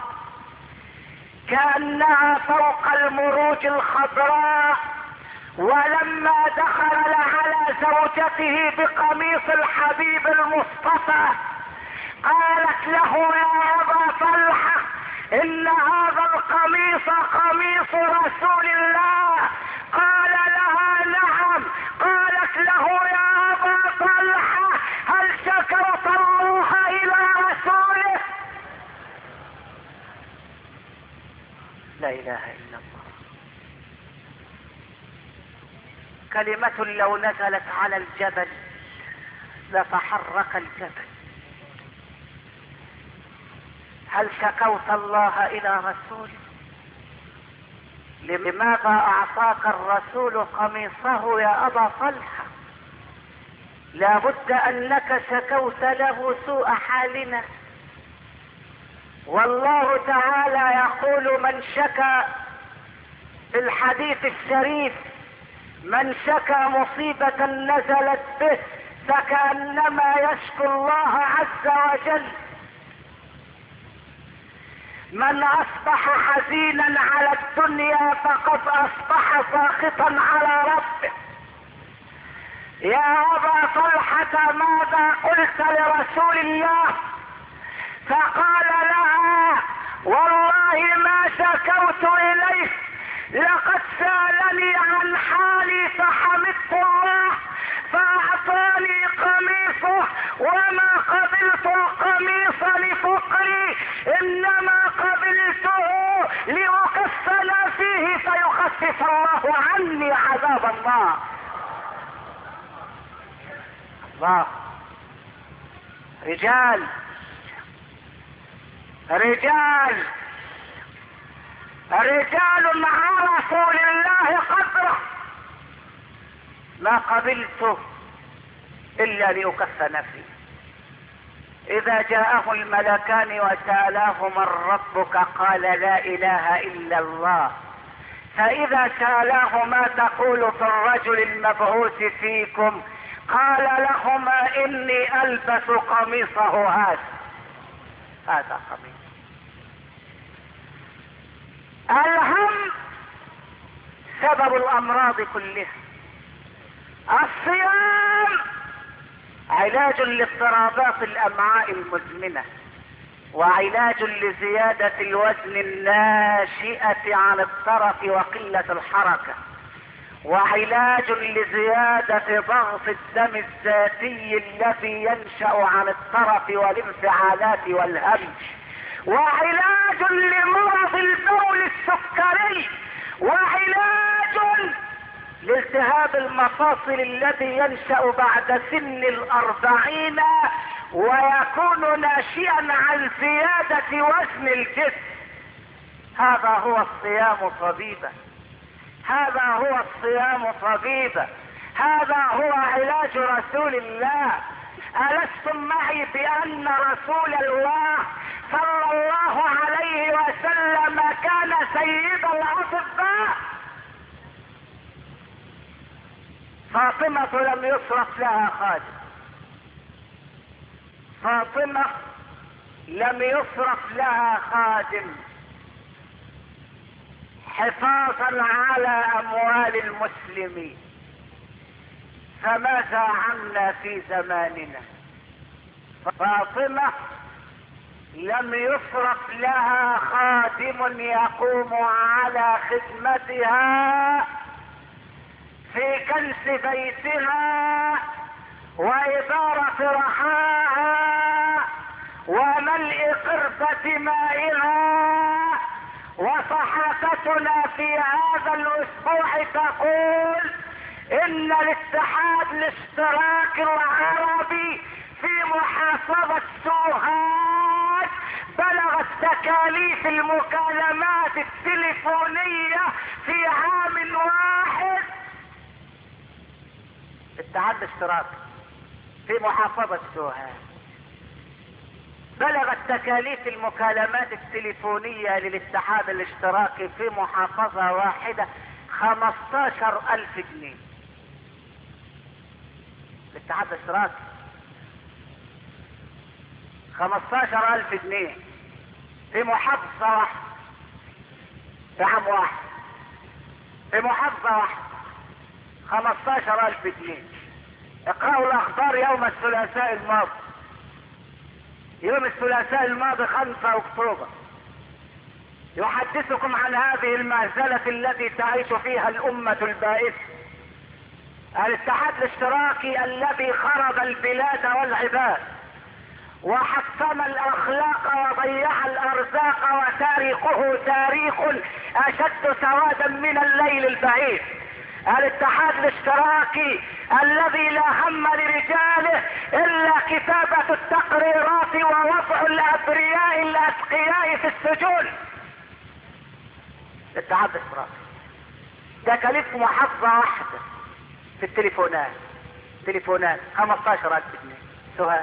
كأنها فوق المروج الخضراء. ولما دخل على زوجته بقميص الحبيب المصطفى قالت له: يا أبا طلحة، إن هذا القميص قميص رسول الله. قال لها: نعم. قالت له: يا أبا طلحة، هل شكوت الله إلى رسوله؟ لا اله الا الله. كلمة لو نزلت على الجبل لتحرك الجبل. هل شكوت الله الى رسوله؟ لماذا اعطاك الرسول قميصه يا ابا طلحة؟ لا بد انك شكوت له سوء حالنا. والله تعالى يقول من شكى في الحديث الشريف من شكى مصيبة نزلت به فكأنما يشكو الله عز وجل. من اصبح حزينا على الدنيا فقد اصبح ساخطا على ربه. يا ابا طلحة ماذا قلت لرسول الله؟ فقال لها والله ما شكوت اليه، لقد سألني عن حالي فحمدت الله فأعطاني قميصه، وما قبلت القميص لفقري إنما قبلته لأكفن فيه فيخفف الله عني عذاب النار. الله. رجال رجال رجال عرفوا لله قدره. ما قبلته الا لأكفن فيه. اذا جاءه الملكان وسألاه من ربك قال لا اله الا الله. فاذا سألاه ما تقول في الرجل المبعوث فيكم قال لهما اني البس قميصه هذا قميص. الهم سبب الامراض كلها. الصيام علاج لاضطرابات الامعاء المزمنة، وعلاج لزيادة الوزن الناشئة عن الترف وقلة الحركة، وعلاج لزيادة ضغط الدم الذاتي الذي ينشأ عن الترف والانفعالات والهم، وعلاج لمرض البول السكري، وعلاج لالتهاب المفاصل الذي ينشأ بعد سن 40 ويكون ناشئا عن زيادة وزن الجسم. هذا هو الصيام طبيبا. هذا هو الصيام طبيبا. هذا هو علاج رسول الله. ألستم معي بأن رسول الله صلى الله عليه وسلم كان سيد الأطباء؟ فاطمة لم يصرف لها خادم. فاطمة لم يصرف لها خادم حفاظا على أموال المسلمين. فماذا عنا في زماننا؟ فاطمة لم يصرف لها خادم يقوم على خدمتها في كنس بيتها وإدارة رحاها وملء قربة مائها. وصحافتنا في هذا الأسبوع تقول إن الاتحاد الاشتراكي العربي في محافظة سوهاج بلغت تكاليف المكالمات التليفونية في عام واحد. الاتحاد الاشتراكي في محافظة سوهاج بلغت تكاليف المكالمات التليفونية للاتحاد الاشتراكي في محافظة واحدة 15,000 جنيه. الاتحاد الاشتراكي 15,000 جنيه في محافظة واحدة في عام واحد. في محافظة واحدة 15,000 جنيه. اقرأوا الأخبار يوم الثلاثاء الماضي. يوم الثلاثاء الماضي 5 أكتوبر يحدثكم عن هذه المهزلة التي تعيش فيها الأمة البائسة. الاتحاد الاشتراكي الذي خرب البلاد والعباد وحطم الاخلاق وضيع الارزاق، وتاريخه تاريخ اشد سوادا من الليل البعيد. الاتحاد الاشتراكي الذي لا هم لرجاله الا كتابة التقريرات ووضع الابرياء الاتقياء في السجون. الاتحاد الاشتراكي تكاليف محافظة واحدة في التليفونات 15,000 جنيه. سؤال: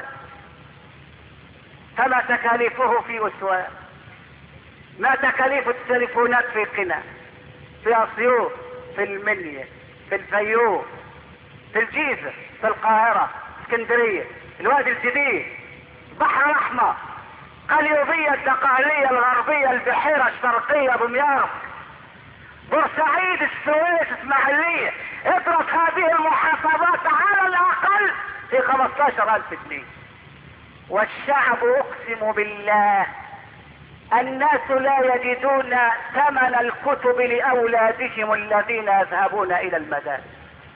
فما تكاليفه في اسوان؟ ما تكاليف التليفونات في قنا، في اسيوط، في المنيا، في الفيوم، في الجيزة، في القاهرة، اسكندرية، الوادي الجديد، بحر الاحمر، قليوبية، الدقهلية، الغربية، البحيرة الشرقية، دمياط، بورسعيد، السويس، اسماعيلية. اضرب هذه المحافظات على الاقل في 15,000 جنيه. والشعب اقسم بالله الناس لا يجدون ثمن الكتب لاولادهم الذين يذهبون الى المدارس.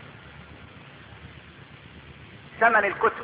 ثمن الكتب،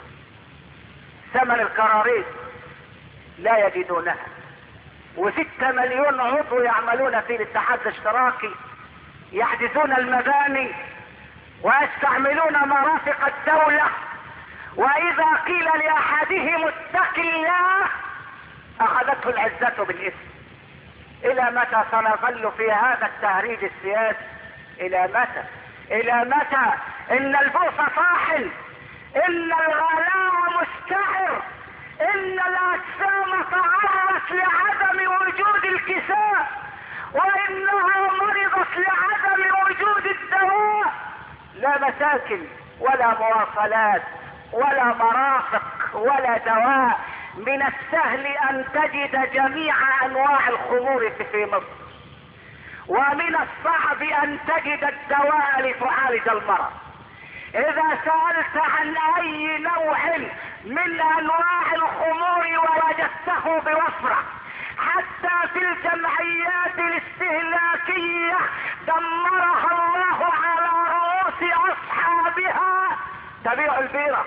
ثمن الكراريس لا يجدونها. و6 مليون عضو يعملون في الاتحاد الاشتراكي يحجزون المباني ويستعملون مرافق الدولة، واذا قيل لاحدهم اتق الله اخذته العزة بالاسم. الى متى سنظل في هذا التهريج السياسي؟ الى متى؟ الى متى؟ ان البؤس طاحن، ان الغلاء مستعر، ان الاجسام تعرضت لعدم وجود الكساء، وانها مرضت لعدم وجود الدواء. لا مساكن ولا مواصلات ولا مرافق ولا دواء. من السهل ان تجد جميع انواع الخمور في مصر، ومن الصعب ان تجد الدواء لتعالج المرض. اذا سألت عن اي نوع من انواع الخمور ووجدته بوفرة، حتى في الجمعيات الاستهلاكية دمرها الله على رؤوس اصحابها، تبيع البيرة،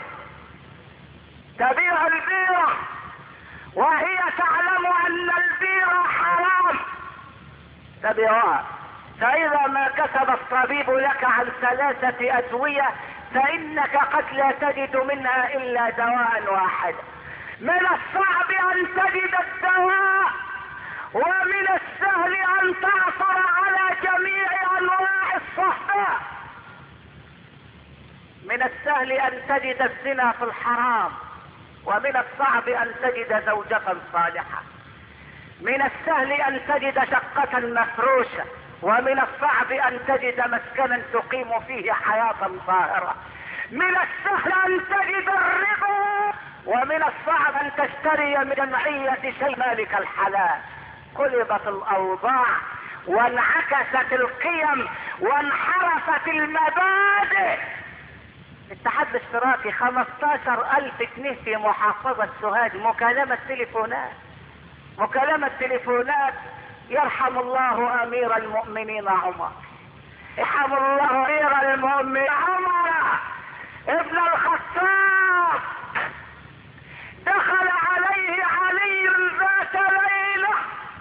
تبيع البيرة وهي تعلم ان البيرة حرام، تبيعها. فاذا ما كتب الطبيب لك عن 3 ادوية فانك قد لا تجد منها الا دواء واحد. من الصعب ان تجد الدواء، ومن السهل ان تعثر على جميع انواع الصهباء. من السهل ان تجد الزنا في الحرام، ومن الصعب ان تجد زوجة صالحة. من السهل ان تجد شقة مفروشة، ومن الصعب ان تجد مسكنا تقيم فيه حياة طاهرة. من السهل ان تجد الربا، ومن الصعب ان تشتري من جمعية شيء مالك الحلال. قلبت الاوضاع وانعكست القيم وانحرفت المبادئ. الاتحاد الاشتراكي 15,000 جنيه في محافظة سوهاج. مكالمة تليفونات، مكالمة تليفونات. يرحم الله امير المؤمنين عمر، يرحم الله امير المؤمنين عمر ابن الخطاب. دخل عليه علي ذات ليلة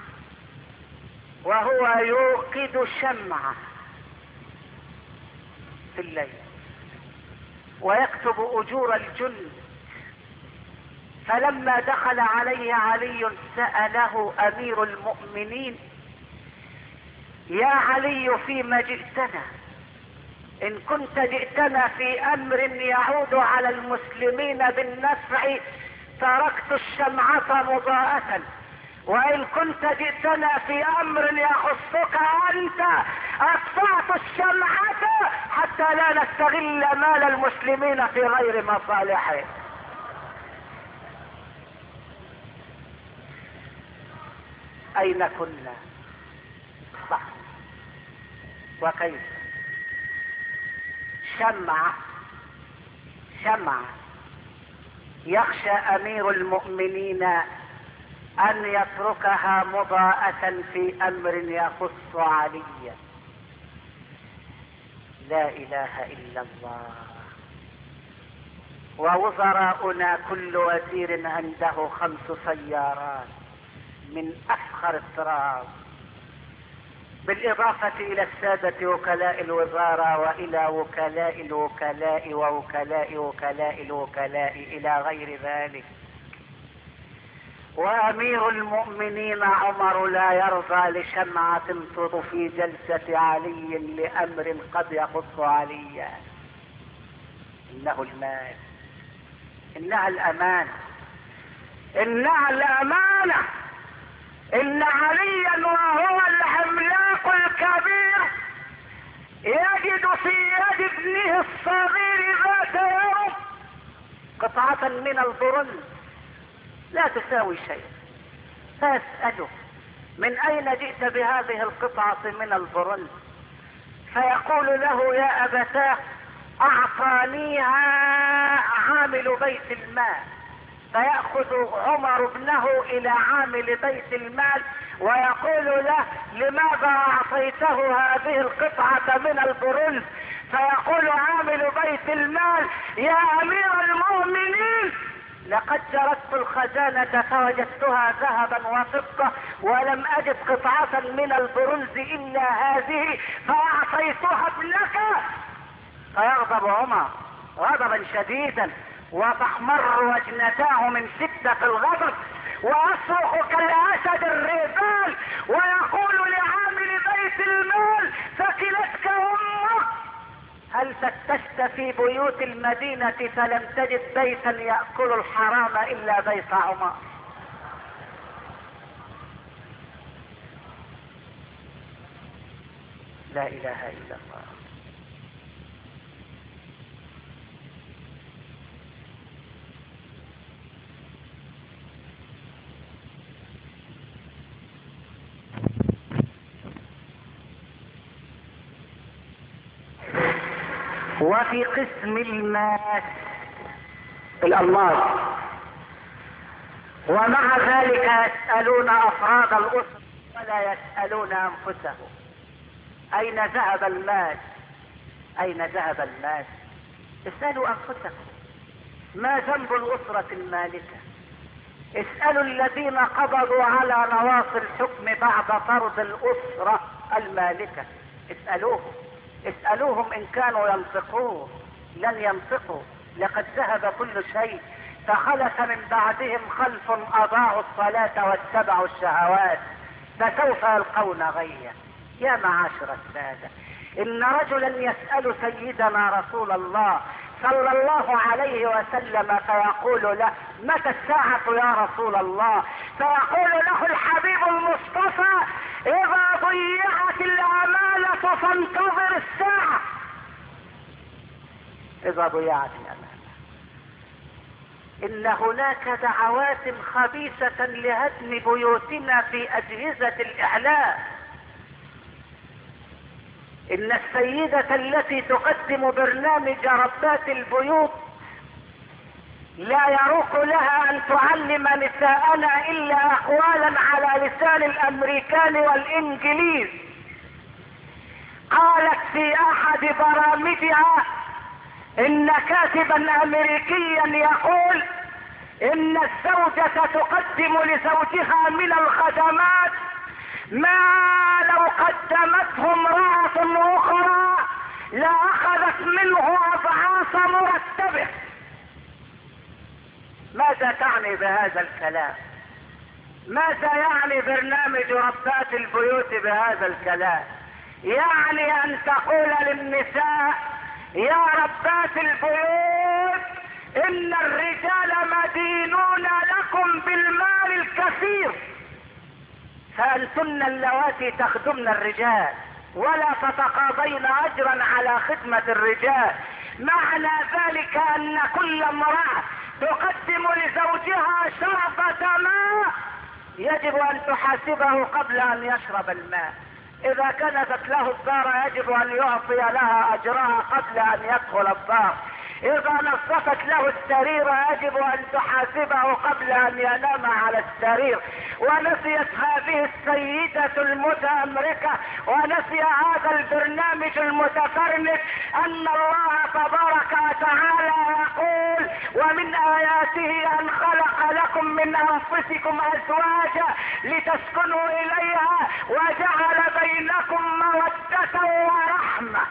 وهو يوقد شمعة في الليل ويكتب اجور الجند. فلما دخل عليه علي سأله امير المؤمنين: يا علي فيما جئتنا؟ ان كنت جئتنا في امر يعود على المسلمين بالنفع تركت الشمعة مضاءة، وان كنت جئتنا في امر يخصك انت اطفأت الشمعة حتى لا نستغل مال المسلمين في غير مصالحه. اين كنا؟ صح. وكيف؟ شمعة يخشى امير المؤمنين ان يتركها مضاءة في امر يخص عليا. لا اله الا الله. ووزراؤنا كل وزير عنده 5 سيارات من افخر الطراز، بالاضافة الى السادة وكلاء الوزارة والى وكلاء الوكلاء ووكلاء وكلاء الوكلاء الى غير ذلك. وامير المؤمنين عمر لا يرضى لشمعة تضفي جلسة علي لامر قد يخص عليا. انه المال، انها الامانة، انها الامانة. ان عليا وهو العملاق الكبير يجد في يد ابنه الصغير ذات يوم قطعة من البرنس لا تساوي شيء، فيسأله: من اين جئت بهذه القطعة من البرنس؟ فيقول له: يا ابتاه اعطانيها عامل بيت المال. فيأخذ عمر ابنه الى عامل بيت المال ويقول له: لماذا اعطيته هذه القطعة من البرنس؟ فيقول عامل بيت المال: يا امير المؤمنين، لقد جردت الخزانة فوجدتها ذهبا وفضة ولم اجد قطعة من البرنس الا هذه فاعطيتها ابنك. فيغضب عمر غضبا شديدا وتحمر وجنتاه من شدة الغضب ويصرخ كالاسد الريبان ويقول لعامل بيت المال: ثكلتك امك. هل فتشت في بيوت المدينة فلم تجد بيتا يأكل الحرام الا بيت عمر؟ لا اله الا الله. وفي قسم الماس الألماس، ومع ذلك يسألون أفراد الأسرة ولا يسألون أنفسهم: أين ذهب المال؟ أين ذهب المال؟ اسألوا أنفسكم: ما ذنب الأسرة المالكة؟ اسألوا الذين قبضوا على نواصي الحكم بعد طرد الأسرة المالكة، اسألوهم إن كانوا ينطقون. لن ينطقوا، لقد ذهب كل شيء. فخلف من بعدهم خلف أضاعوا الصلاة واتبعوا الشهوات فسوف يلقون غيا. يا معاشر السادة، إن رجلا يسأل سيدنا رسول الله صلى الله عليه وسلم فيقول له: متى الساعة يا رسول الله؟ فيقول له الحبيب المصطفى: إذا ضيعت الأمانة فانتظر الساعة. إذا ضيعت الأمانة. إن هناك دعوات خبيثة لهدم بيوتنا في أجهزة الإعلام. إن السيدة التي تقدم برنامج ربات البيوت لا يروق لها أن تعلم نساءنا إلا أقوالا على لسان الأمريكان والإنجليز. قالت في أحد برامجها إن كاتبا أمريكيا يقول إن الزوجة تقدم لزوجها من الخدمات ما لو قدمته امرأة أخرى لأخذت منه أضعاف مرتبه. ماذا تعني بهذا الكلام؟ ماذا يعني برنامج ربات البيوت بهذا الكلام؟ يعني أن تقول للنساء: يا ربات البيوت، إن الرجال مدينون لكم بالمال الكثير، فأنتن اللواتي تخدمن الرجال ولا تتقاضين أجرا على خدمة الرجال. معنى ذلك أن كل امرأة تقدم لزوجها شربة ماء يجب أن تحاسبه قبل أن يشرب الماء. إذا كنست له الدار يجب أن يعطي لها أجرها قبل أن يدخل الدار. اذا نظفت له السرير يجب ان تحاسبه قبل ان ينام على السرير. ونسيت هذه السيدة المتأمركة ونسي هذا البرنامج المتفرنج ان الله تبارك وتعالى يقول: ومن آياته ان خلق لكم من انفسكم ازواجا لتسكنوا اليها وجعل بينكم مودة ورحمة.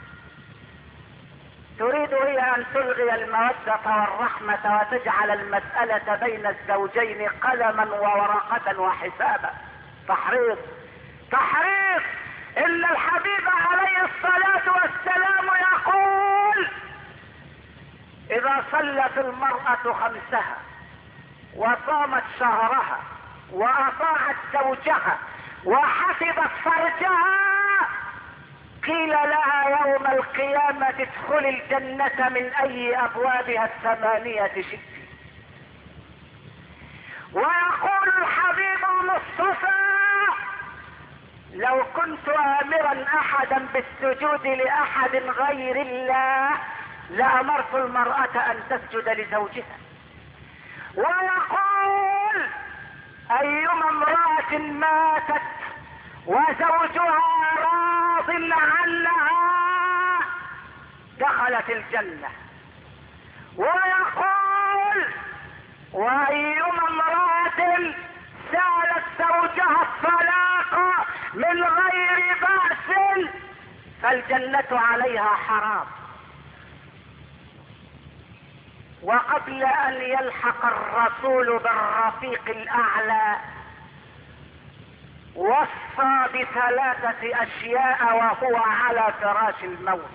تريد هي ان تلغي المودة والرحمة وتجعل المسألة بين الزوجين قلما وورقة وحسابا. تحريض تحريض. ان الحبيب عليه الصلاة والسلام يقول: اذا صلت المرأة خمسها وصامت شهرها واطاعت زوجها وحفظت فرجها قيل لها يوم القيامة ادخل الجنة من اي ابوابها الثمانية شئت. ويقول الحبيب المصطفى: لو كنت امرا احدا بالسجود لاحد غير الله لامرت المرأة ان تسجد لزوجها. ويقول: ايما امرأة ماتت وزوجها راض عنها دخلت الجنة. ويقول: وايما امرأة سألت زوجها الطلاق من غير بأس فالجنة عليها حرام. وقبل ان يلحق الرسول بالرفيق الاعلى وصى بثلاثة اشياء وهو على فراش الموت.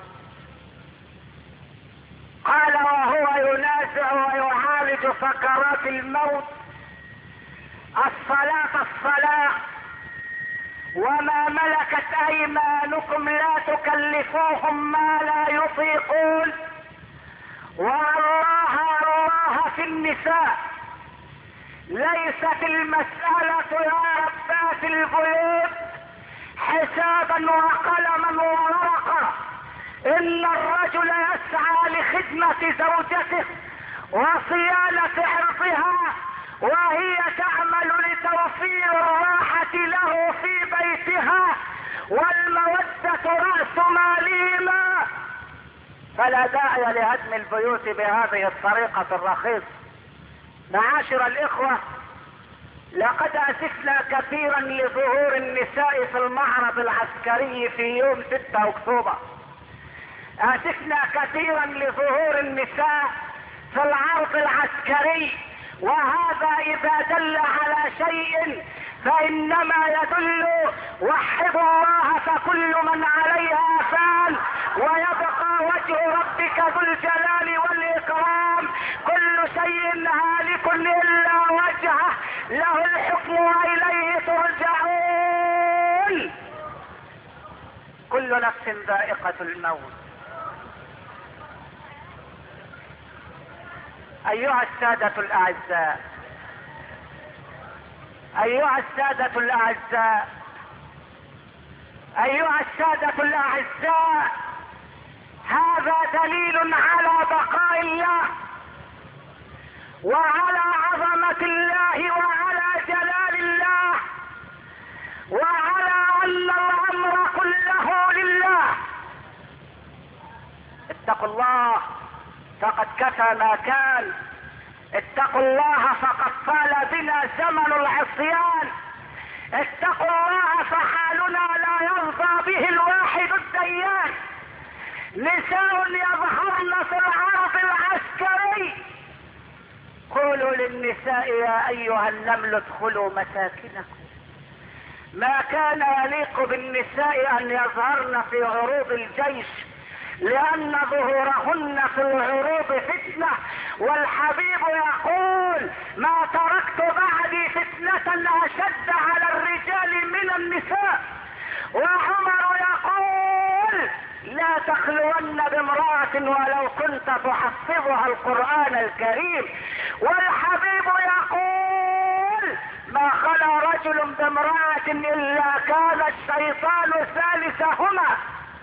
قال وهو ينازع ويعالج سكرات الموت: الصلاة وما ملكت ايمانكم لا تكلفوهم ما لا يطيقون. والله في النساء ليست المسألة يا ربات البيوت حسابا وقلما وورقة. ان الرجل يسعى لخدمة زوجته وصيانة عرضها وهي تعمل لتوفير الراحة له في بيتها والمودة رأس مالهما، فلا داعي لهدم البيوت بهذه الطريقة الرخيصة. معاشر الاخوة، لقد اسفنا كثيرا لظهور النساء في المعرض العسكري في يوم 6 اكتوبر. اسفنا كثيرا لظهور النساء في العرض العسكري، وهذا اذا دل على شيء فانما يدل: وحدوا الله فكل من عليها فان ويبقى وجه ربك ذو الجلال والاكرام. كل شيء هالك الا وجهه له الحكم واليه ترجعون. كل نفس ذائقة الموت. ايها السادة الاعزاء، ايها السادة الاعزاء، ايها السادة الاعزاء، هذا دليل على بقاء الله وعلى عظمة الله وعلى جلال الله وعلى ان الامر كله لله. اتقوا الله فقد كفى ما كان. اتقوا الله فقد طال بنا زمن العصيان. اتقوا الله فحالنا لا يرضى به الواحد الديان. نساء يظهرن في العرض العسكري. قولوا للنساء يا ايها النمل ادخلوا مساكنكم. ما كان يليق بالنساء ان يظهرن في عروض الجيش لان ظهورهن في العروض فتنة، والحبيب يقول: ما تركت بعدي فتنة اشد على الرجال من النساء. وعمر يقول: لا تخلون بامرأة ولو كنت تحفظها القرآن الكريم. والحبيب يقول: ما خلا رجل بامرأة الا كان الشيطان ثالثهما.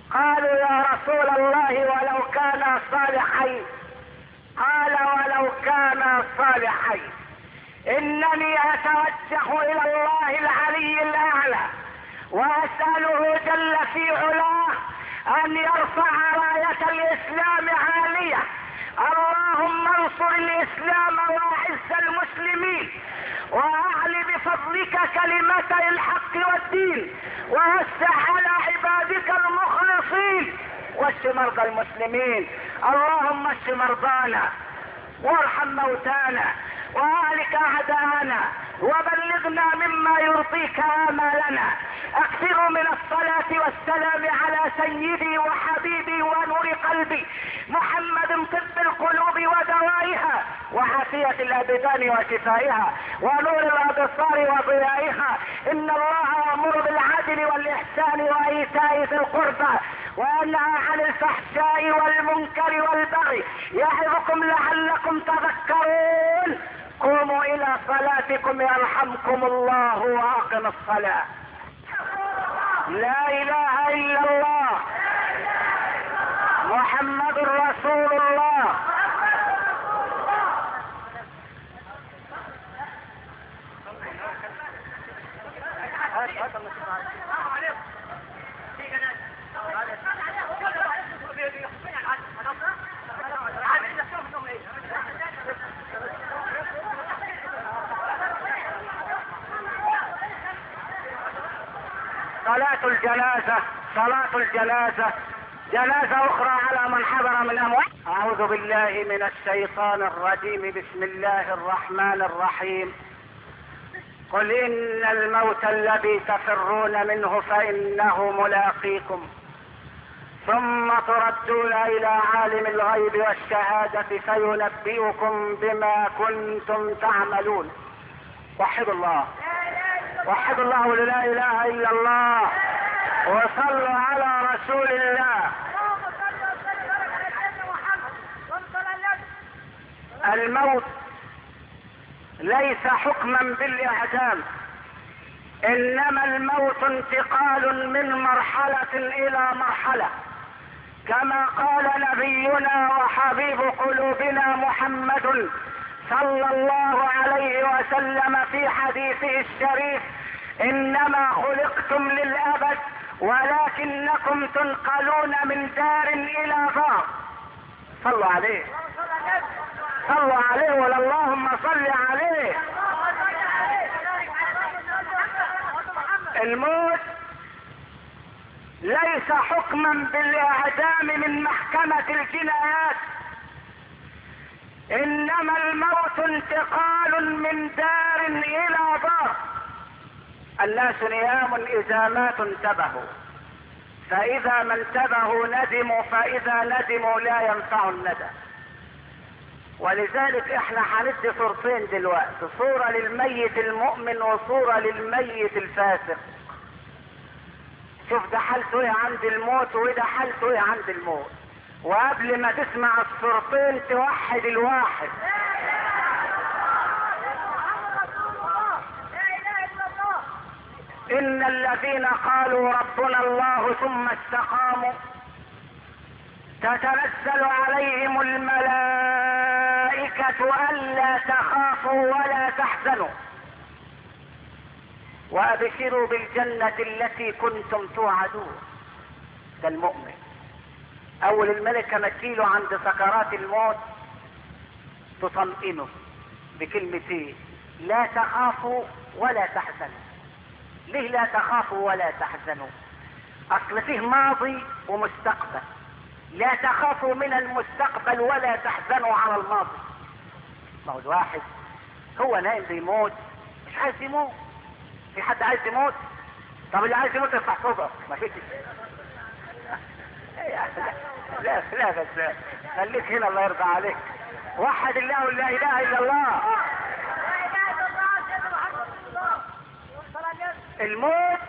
قالوا يا رسول الله ولو كانا صالحين. قال ولو كانا صالحين انني اتوجه الى الله العلي الاعلى واسأله جل في علاه ان يرفع راية الاسلام عالية. اللهم انصر الاسلام واعز المسلمين واعل بفضلك كلمتي الحق والدين ووسع على عبادك المخلصين واشف مرضى المسلمين. اللهم اشف مرضانا وارحم موتانا واهلك اعداءنا وبلغنا مما يرضيك امالنا. اكثروا من الصلاة والسلام على سيدي وحبيبي ونور قلبي محمد طب القلوب ودوائها وعافية الابدان وشفائها ونور الابصار وضيائها. ان الله يأمر بالعدل والاحسان وايتاء ذي القربى وينهى عن الفحشاء والمنكر والبغي يعظكم لعلكم تذكرون. قوموا الى صلاتكم يرحمكم الله واقم الصلاة. لا اله الا الله محمد رسول الله. صلاة الجنازة، صلاة الجنازة، جنازة أخرى على من حضر من أموات. أعوذ بالله من الشيطان الرجيم. بسم الله الرحمن الرحيم. قل إن الموت الذي تفرون منه فإنه ملاقيكم ثم تردون إلى عالم الغيب والشهادة فينبئكم بما كنتم تعملون. وحدوا الله، وحدوا الله، لا اله الا الله، وصلوا على رسول الله. الموت ليس حكما بالاعدام، انما الموت انتقال من مرحلة الى مرحلة، كما قال نبينا وحبيب قلوبنا محمد صلى الله عليه وسلم في حديثه الشريف: انما خلقتم للابد ولكنكم تنقلون من دار الى دار. صلوا عليه، صلوا عليه، ولا اللهم صل عليه. الموت ليس حكما بالاعدام من محكمة الجنايات، انما الموت انتقال من دار الى دار. الناس نيام اذا ماتوا انتبهوا، فاذا ما انتبهوا ندموا، فاذا ندموا لا ينفع الندم. ولذلك احنا هندي صورتين دلوقتي، صورة للميت المؤمن وصورة للميت الفاسق. شوف ده حالته ايه عند الموت وده حالته ايه عند الموت، وقبل ما تسمع الصورتين توحد الواحد. ان الذين قالوا ربنا الله ثم استقاموا تتنزل عليهم الملائكة ألا تخافوا ولا تحزنوا وأبشروا بالجنة التي كنتم توعدون. ده المؤمن. أول الملكة ما تجيله عند سكرات الموت تطمئنه بكلمتين: لا تخافوا ولا تحزنوا. ليه لا تخافوا ولا تحزنوا؟ أصل فيه ماضي ومستقبل. لا تخافوا من المستقبل ولا تحزنوا على الماضي. ما هو الواحد هو نايم بيموت مش عايز يموت. في حد عايز يموت؟ طب اللي عايز يموت يفتح صدر. ما فيش. لا لا بس خليك هنا الله يرضى عليك. وحد الله لا اله الا الله. الموت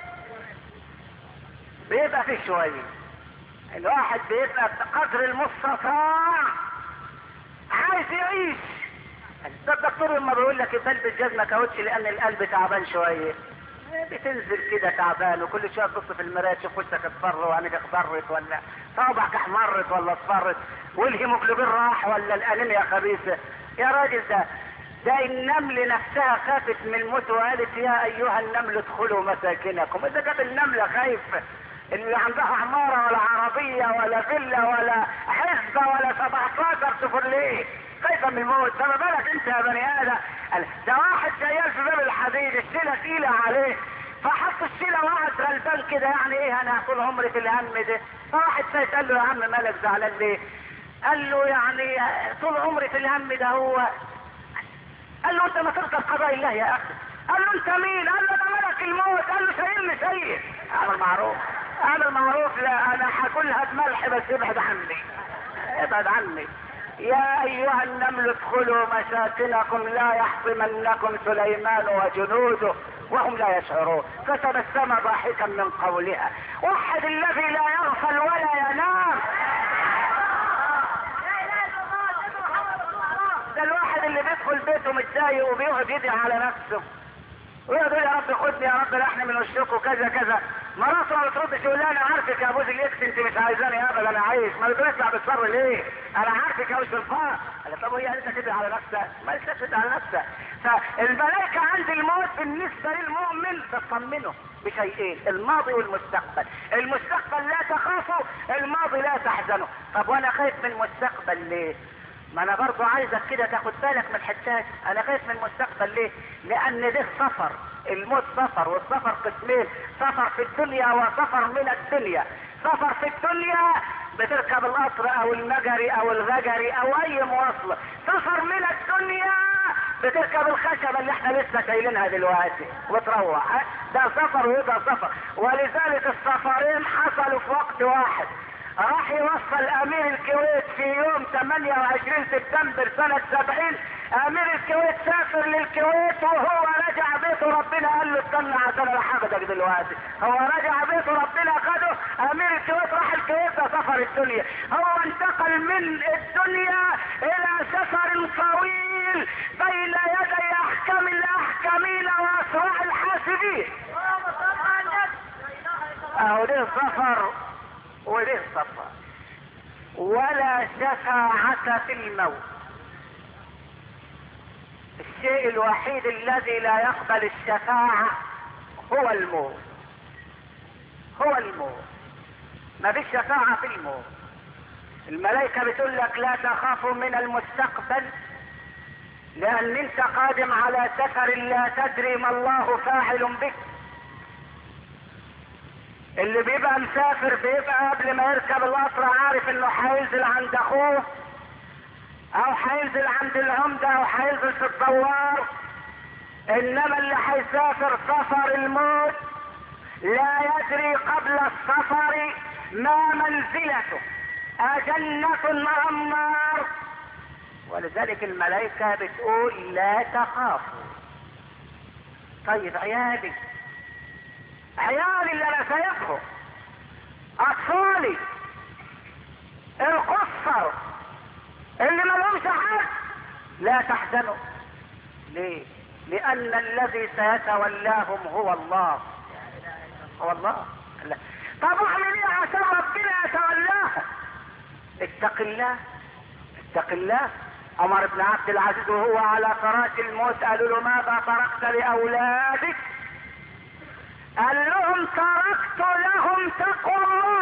بيبقى فيه شوية. الواحد بيبقى بقدر المستطاع عايز يعيش. ده الدكتور لما بيقول لك تلبس جزمة كاوتش لان القلب تعبان شوية، بتنزل كده تعبان وكل شويه تبص في المرايه تشوف وشك اصفر وعينك اخضرت ولا صوابعك احمرت ولا اصفرت والهيموجلوبين راح ولا الانيميا خبيثه. يا راجل ده النمل نفسها خافت من الموت وقالت يا ايها النمل ادخلوا مساكنكم. اذا كانت النمله خايفه اللي عندها عماره ولا عربيه ولا فيلا ولا حزبه ولا 17 سفر ليه خايفه من الموت؟ فما بالك انت يا بني ادم؟ ده واحد شيال في باب الحديد الشيله تقيله عليه فحط الشيله وقعد غلبان كده، يعني ايه انا طول عمري في الهم ده؟ فواحد قال له يا عم مالك زعلان ليه؟ قال له يعني طول عمري في الهم ده. هو قال له انت ما ترضى بقضاء الله يا اخي. قال له انت مين؟ قال له ده ملك الموت. قال له شايلني سيد. اعمل معروف اعمل معروف. لا انا هاكلها بملح بس ابعد عني ابعد عني. يا ايها النمل ادخلوا مساكنكم لا يحطمنكم سليمان وجنوده وهم لا يشعرون. فتبسم ضاحكا من قولها. وحد الذي لا يغفل ولا ينام. ده الواحد اللي بيدخل بيته متضايق وبيقعد يدعي على نفسه ويقعد يقول يا رب خدني يا رب لحن من وشك وكذا كذا. مراته ما بتردش يقول لها انا عارفك يا ابوز الاكس انت مش عايزاني ابدا انا عايش. ما بتطلع بالصبر ليه؟ انا عارفك يا وش الفار. قال طب وهي قالت كده على نفسها؟ ما قالتش كده على نفسها. فالملائكه عند الموت بالنسبه للمؤمن تطمنه بشيئين: الماضي والمستقبل. المستقبل لا تخافوا، الماضي لا تحزنوا. طب وانا خايف من المستقبل ليه؟ ما انا برضو عايزك كده تاخد بالك من الحتات. انا خايف من المستقبل ليه؟ لان ده سفر. الموت سفر، والسفر قسمين: سفر في الدنيا وسفر من الدنيا. سفر في الدنيا بتركب القطر او المجري او الغجري او اي مواصله. سفر من الدنيا بتركب الخشبه اللي احنا لسه شايلينها دلوقتي وتروح. ده سفر وده سفر. ولذلك السفرين حصلوا في وقت واحد. راح يوصل امير الكويت في يوم 28 سبتمبر سنة 70. امير الكويت سافر للكويت وهو رجع بيته ربنا قال له استنى عشان انا حاجتك دلوقتي. هو رجع بيته ربنا خده. امير الكويت راح الكويت، ده سفر الدنيا. هو انتقل من الدنيا الى سفر طويل بين يدي احكام الاحكامين واسرع الحاسبين. اهو ده سفر وليه سفر. ولا شفاعة في الموت. الشيء الوحيد الذي لا يقبل الشفاعة هو الموت. هو الموت. ما فيش شفاعة في الموت. الملائكة بتقول لك لا تخافوا من المستقبل لان انت قادم على سفر لا تدري ما الله فاعل بك. اللي بيبقى مسافر بيبقى قبل ما يركب القطر عارف انه هينزل عند اخوه او هينزل عند العمدة او هينزل في الدوار. انما اللي هيسافر سفر الموت لا يدري قبل السفر ما منزلته، أجنة ام نار. ولذلك الملائكة بتقول لا تخافوا. طيب عيالي اللي انا سايبهم، اطفالي القصر اللي ما لهمش حد، لا تحزنوا. ليه؟ لان الذي سيتولاهم هو الله. هو الله. لا. طب اعمل ايه عشان ربنا يتولاهم؟ اتق الله اتق الله. عمر بن عبد العزيز وهو على فراش الموت قالوا له ماذا تركت لاولادك؟ قال لهم تركت لهم تقوى الله.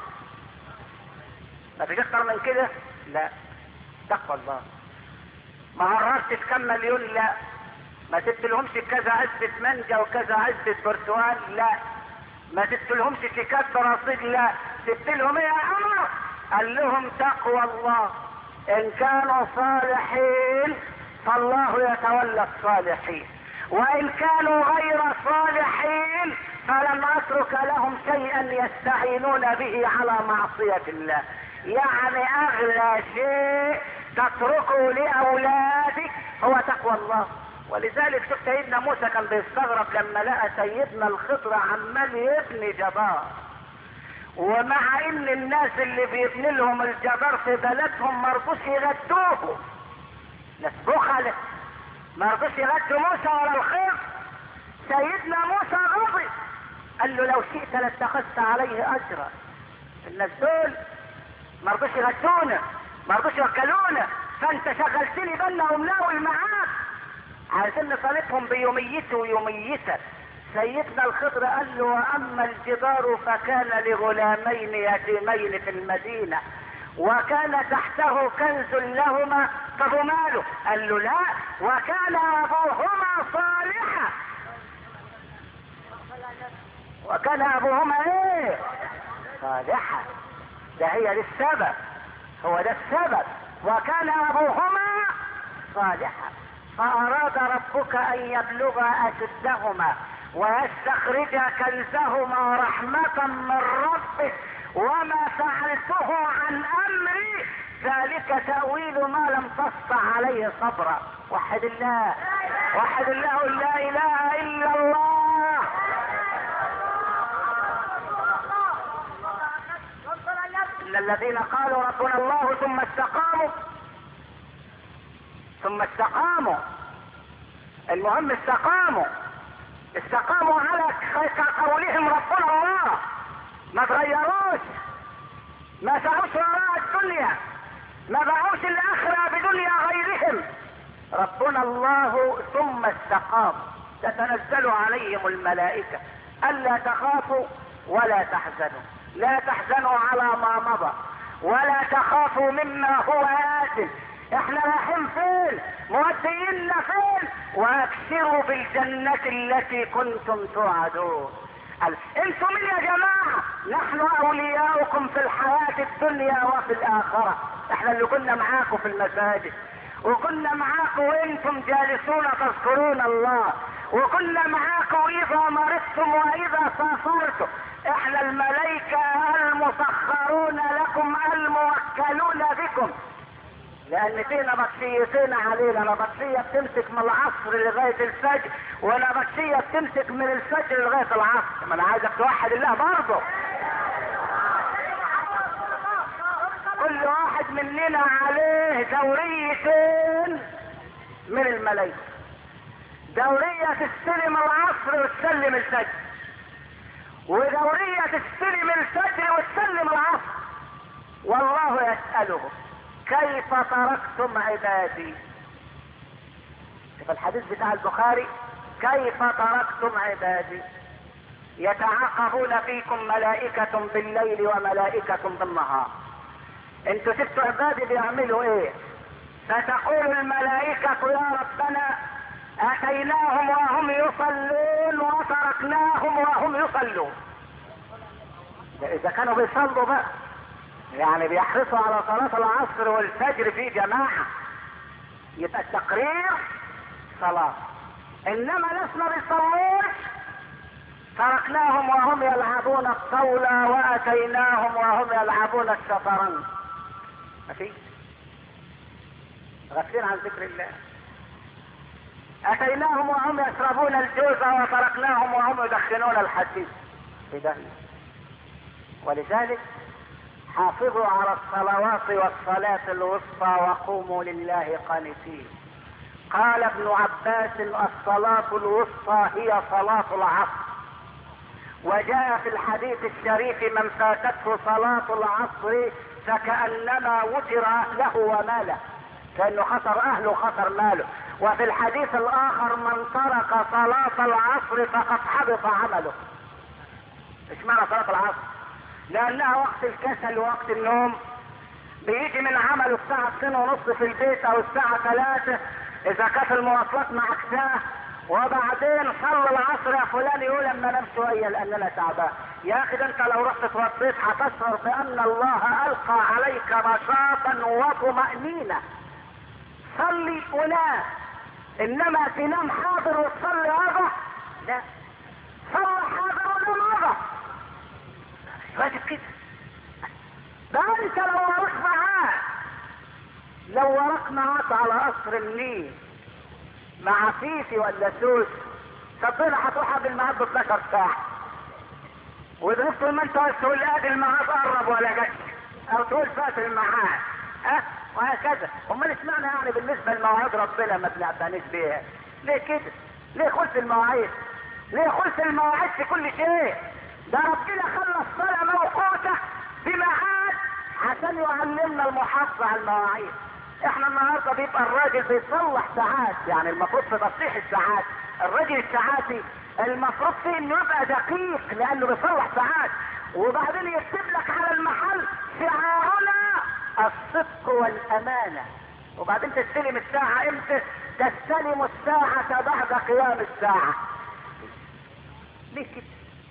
ما فيش اكتر من كده؟ لا، تقوى الله. ما عرفتش كم مليون؟ لا. ما سبتلهمش كذا عزة مانجا وكذا عزة برتقال؟ لا. ما سبتلهمش شيكات برصيد؟ لا. سبتلهم ايه يا عمر؟ قال لهم تقوى الله. ان كانوا صالحين فالله يتولى الصالحين، وان كانوا غير صالحين فلم اترك لهم شيئا يستعينون به على معصية الله. يعني اغلى شيء تتركه لاولادك هو تقوى الله. ولذلك شوف سيدنا موسى كان بيستغرب لما لقى سيدنا الخضر عمال يبني جدار، ومع ان الناس اللي بيبني لهم الجدار في بلدهم ما رضوش يغدوه. ناس بخلة ما رضوش يغدوا موسى ولا الخضر. سيدنا موسى غضب، قال له لو شئت لاتخذت عليه اجرا. الناس دول ما رضوش يغدونا، ما رضوش يوكلونا، فانت شغلتني بالنا ومناول معاك، عايزين نطالبهم بيوميته ويوميتك. سيدنا الخضر قال له واما الجدار فكان لغلامين يتيمين في المدينة وكان تحته كنز لهما. طب وماله؟ قال له لا، وكان ابوهما صالحا. وكان ابوهما ايه؟ صالحا. ده هي دي السبب، هو ده السبب. وكان ابوهما صالحا فاراد ربك ان يبلغا اشدهما ويستخرج كنزهما رحمة من ربك وما فعلته عن امري ذلك تأويل ما لم تسطع عليه صبرا. وحد الله، وحد الله، لا اله الا الله. ان الذين قالوا ربنا الله ثم استقاموا المهم استقاموا على قولهم ربنا الله، ما تغيروش، ما سعوش وراء الدنيا، ما باعوش الاخره بدنيا غيرهم. ربنا الله ثم استقاموا تتنزل عليهم الملائكه الا تخافوا ولا تحزنوا، لا تحزنوا على ما مضى ولا تخافوا مما هو آت. احنا رايحين فين؟ مودينا فين؟ وابشروا بالجنة التي كنتم توعدون. انتم من يا جماعة؟ نحن اولياؤكم في الحياة الدنيا وفي الاخرة. احنا اللي كنا معاكم في المساجد، وكنا معاكم وانتم جالسون تذكرون الله، وكنا معاكم اذا مرضتم واذا سافرتم. احنا الملائكة المسخرون لكم الموكلون بكم، لان فينا بطشيتين علينا، نبطشية بتمسك من العصر لغاية الفجر، ونبطشية بتمسك من الفجر لغاية العصر. ما انا عايزك توحد الله برضه. كل واحد مننا عليه دوريتين من الملائكة، دورية تستلم العصر وتسلم الفجر، ودورية تستلم الفجر وتسلم العصر. والله يسأله كيف تركتم عبادي؟ في الحديث بتاع البخاري كيف تركتم عبادي؟ يتعاقبون فيكم ملائكة بالليل وملائكة بالنهار. انتوا سبتوا عبادي بيعملوا ايه؟ فتقول الملائكة يا ربنا اتيناهم وهم يصلون وتركناهم وهم يصلون. اذا كانوا بيصلوا بقى، يعني بيحرصوا على صلاة العصر والفجر في جماعة، يبقى التقرير صلاة. انما ناس ما بيصلوش تركناهم وهم يلعبون الطاولة واتيناهم وهم يلعبون الشطرنج. ماشي؟ غافلين عن ذكر الله. اتيناهم وهم يشربون الجوز وتركناهم وهم يدخنون الحديد. إذا ولذلك حافظوا على الصلوات والصلاة الوسطى وقوموا لله قانتين. قال ابن عباس الصلاة الوسطى هي صلاة العصر. وجاء في الحديث الشريف من فاتته صلاة العصر فكأنما وتر له وماله، كأنه خسر اهله وخسر ماله. وفي الحديث الاخر من ترك صلاة العصر فقد حبط عمله. ايش معنى صلاة العصر؟ لانها وقت الكسل ووقت النوم، بيجي من عمله الساعة 2:30 في البيت او الساعة 3 اذا كانت المواصلات معكساه، وبعدين صلى العصر يا فلان يقول اما انام شويه لان انا تعبان. يا اخي ده انت لو رحت اتوضيت هتشعر بان الله القى عليك نشاطا وطمأنينة. صلي ونام، انما تنام حاضر وتصلي وضع؟ لا، صلي حاضر ونام وضع. راجل كده. ده انت لو وراك معاك على قصر النيل مع فيفي ولا سوس، صدقني هتروح قبل الميعاد ب 12 ساعة. واذا طول ما انت تقول ادي الميعاد قرب ولا جاش، او تقول فات الميعاد، وهكذا. امال اشمعنى يعني بالنسبة لمواعيد ربنا ما بنعتنيش بيها؟ ليه كده؟ ليه خلف المواعيد؟ ليه خلص المواعيد في كل شيء؟ ده ربنا خلى الصلاة موقوتة بميعاد عشان يعلمنا المحافظة على المواعيد. احنا النهارده بيبقى الراجل بيصلح ساعات، يعني المفروض في تصليح الساعات الراجل الساعاتي المفروض فيه انه يبقى دقيق لانه بيصلح ساعات، وبعدين يكتب لك على المحل شعارنا الصدق والامانة، وبعدين تستلم الساعة امتى؟ تستلم الساعة بعد قيام الساعة. ليه كده؟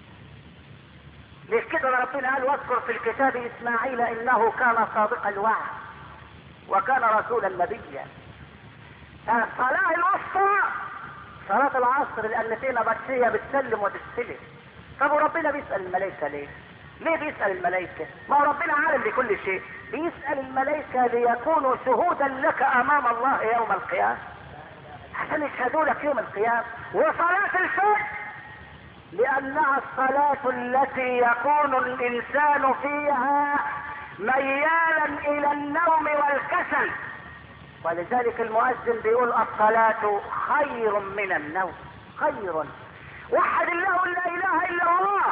ليه كده؟ ربنا قال واذكر في الكتاب اسماعيل انه كان صادق الوعد وكان رسولا نبيا. الصلاة الوسطى صلاة العصر لان فينا بشية بتسلم وتستلم. طب وربنا بيسأل الملائكة ليه؟ ليه بيسأل الملائكة؟ ما هو ربنا عالم بكل شيء. بيسأل الملائكة ليكونوا شهودا لك امام الله يوم القيامة، عشان يشهدوا لك يوم القيامة. وصلاة الفجر لانها الصلاة التي يكون الانسان فيها ميالا الى النوم والكسل، ولذلك المؤذن بيقول الصلاة خير من النوم. خير. وحد الله لا اله الا الله.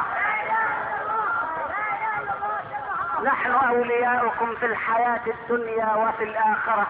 نحن اولياؤكم في الحياة الدنيا وفي الاخرة،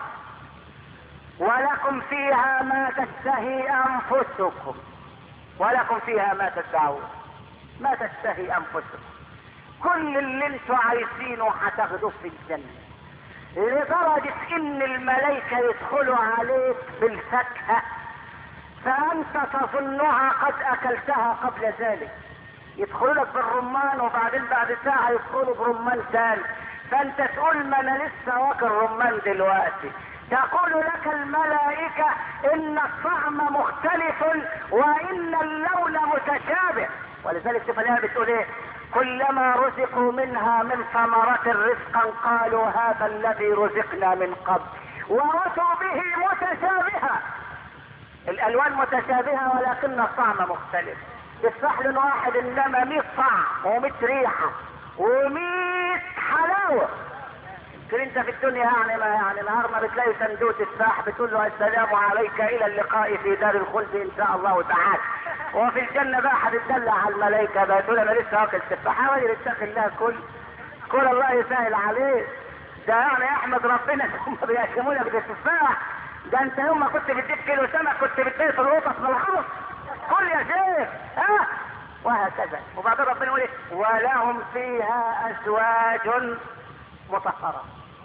ولكم فيها ما تشتهي انفسكم ولكم فيها ما تدعون. ما تشتهي انفسكم، كل اللي انتوا عايزينه هتاخدوه في الجنة، لدرجة ان الملائكة يدخلوا عليك بالفاكهة فانت تظنها قد اكلتها قبل ذلك، يدخلوا لك بالرمان وبعدين بعد ساعة يدخلوا برمان ثاني، فانت تقول ما انا لسه واكل رمان دلوقتي. تقول لك الملائكة ان الطعم مختلف وان اللون متشابه، ولذلك تفلها بتقول ايه؟ كلما رزقوا منها من ثمرة رزقا قالوا هذا الذي رزقنا من قبل وأتوا به متشابها. الالوان متشابهة ولكن الطعم مختلف. الصحن واحد انما 100 طعم و100 ريحة و100 حلاوة. يمكن انت في الدنيا يعني نهار ما بتلاقي صندوق تفاح بتقول له السلام عليك الى اللقاء في دار الخلد ان شاء الله تعالى، وفي الجنة بقى هتتدلع على الملائكة بقى تقول انا لسه واكل تفاح. حاول اتقي الله، كل الله يسهل عليك. ده يعني احمد ربنا هم بيقسموا لك بالتفاح. ده انت يوم ما كنت بتجيب كيلو سمك كنت بتجيب في القطط من الحرس. كل يا شيخ وهكذا. وبعدين ربنا يقول ولهم فيها ازواج مطهرة.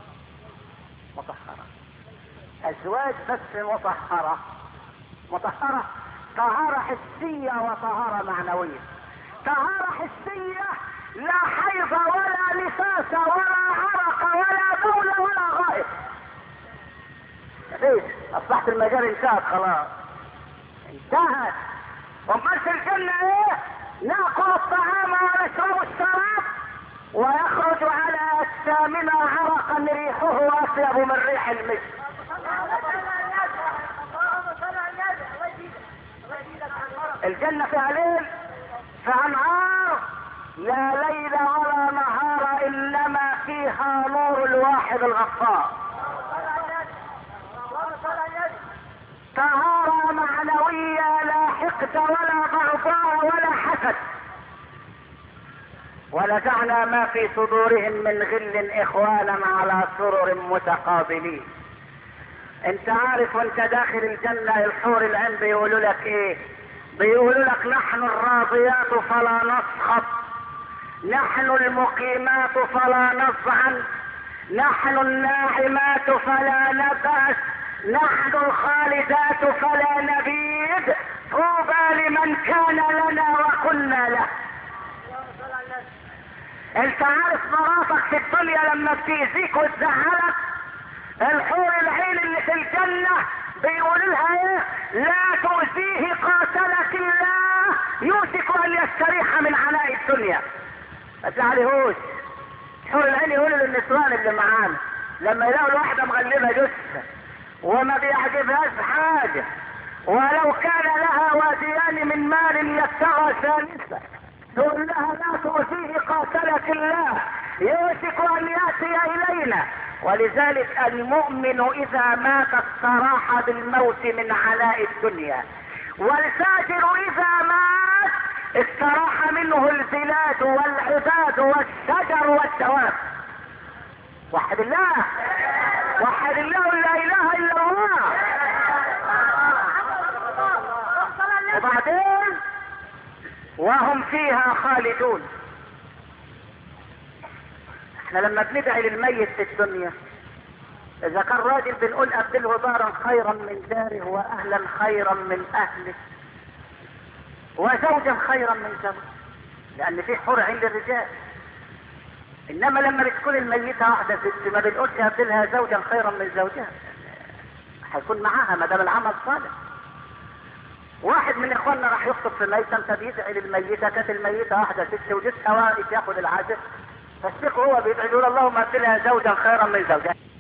ازواج بس مطهرة طهارة حسية وطهارة معنوية. طهارة حسية لا حيض ولا نفاس ولا عرق ولا بول ولا غائط. ليش؟ اصبحت المجال انتهت خلاص، انتهت. امال في الجنة ايه؟ ناكل الطعام ونشرب الشراب ويخرج على اجسامنا عرقا ريحه اطيب من ريح المسك. الجنة فيها ليل، فيها نهار، لا ليل ولا نهار انما فيها نور الواحد الغفار. طهارة معنوية لا حقد ولا بغضاء ولا حسد. ونزعنا ما في صدورهم من غل اخوانا على سرر متقابلين. انت عارف وانت داخل الجنة الحور العين بيقولوا لك ايه؟ بيقولوا لك نحن الراضيات فلا نسخط، نحن المقيمات فلا نصعن، نحن الناعمات فلا نبأس، نحن الخالدات فلا نبيد، طوبى لمن كان لنا وكنا له. انت عارف مراتك في الدنيا لما بتأذيك وتزعلك، الحور العين اللي في الجنة بيقول لها ايه؟ لا تؤذيه قاتلك الله يوشك ان يستريح من عناء الدنيا. ما تزعليهوش. حور العين يقولوا للنسوان اللي معانا لما يلاقوا الواحدة مغلبة جثة وما بيعجبهاش حاجة ولو كان لها واديان من مال يبتغى ثالثة تقول لها لا تؤذيه قاتلك الله يوشك ان يأتي الينا. ولذلك المؤمن اذا مات استراح بالموت من عناء الدنيا، والفاجر اذا مات استراح منه البلاد والعباد والشجر والدواب. وحد الله، وحد الله، لا اله الا الله. وبعدين وهم فيها خالدون. احنا لما بندعي للميت في الدنيا اذا كان راجل بنقول ابدله دارا خيرا من داره واهلا خيرا من اهله وزوجا خيرا من زوجه، لان في حور عند الرجال. انما لما بتكون الميتة واحدة ست ما بنقولش ابدلها زوجا خيرا من زوجها، هيكون معاها ما دام العمل صالح. واحد من اخواننا راح يخطب في ميتة، انت بيدعي للميتة، كانت الميتة واحدة ست وجدت واقف ياخد العازف، فالشيخ هو بيدعي يقول اللهم ابدلها زوجا خيرا من زوجها.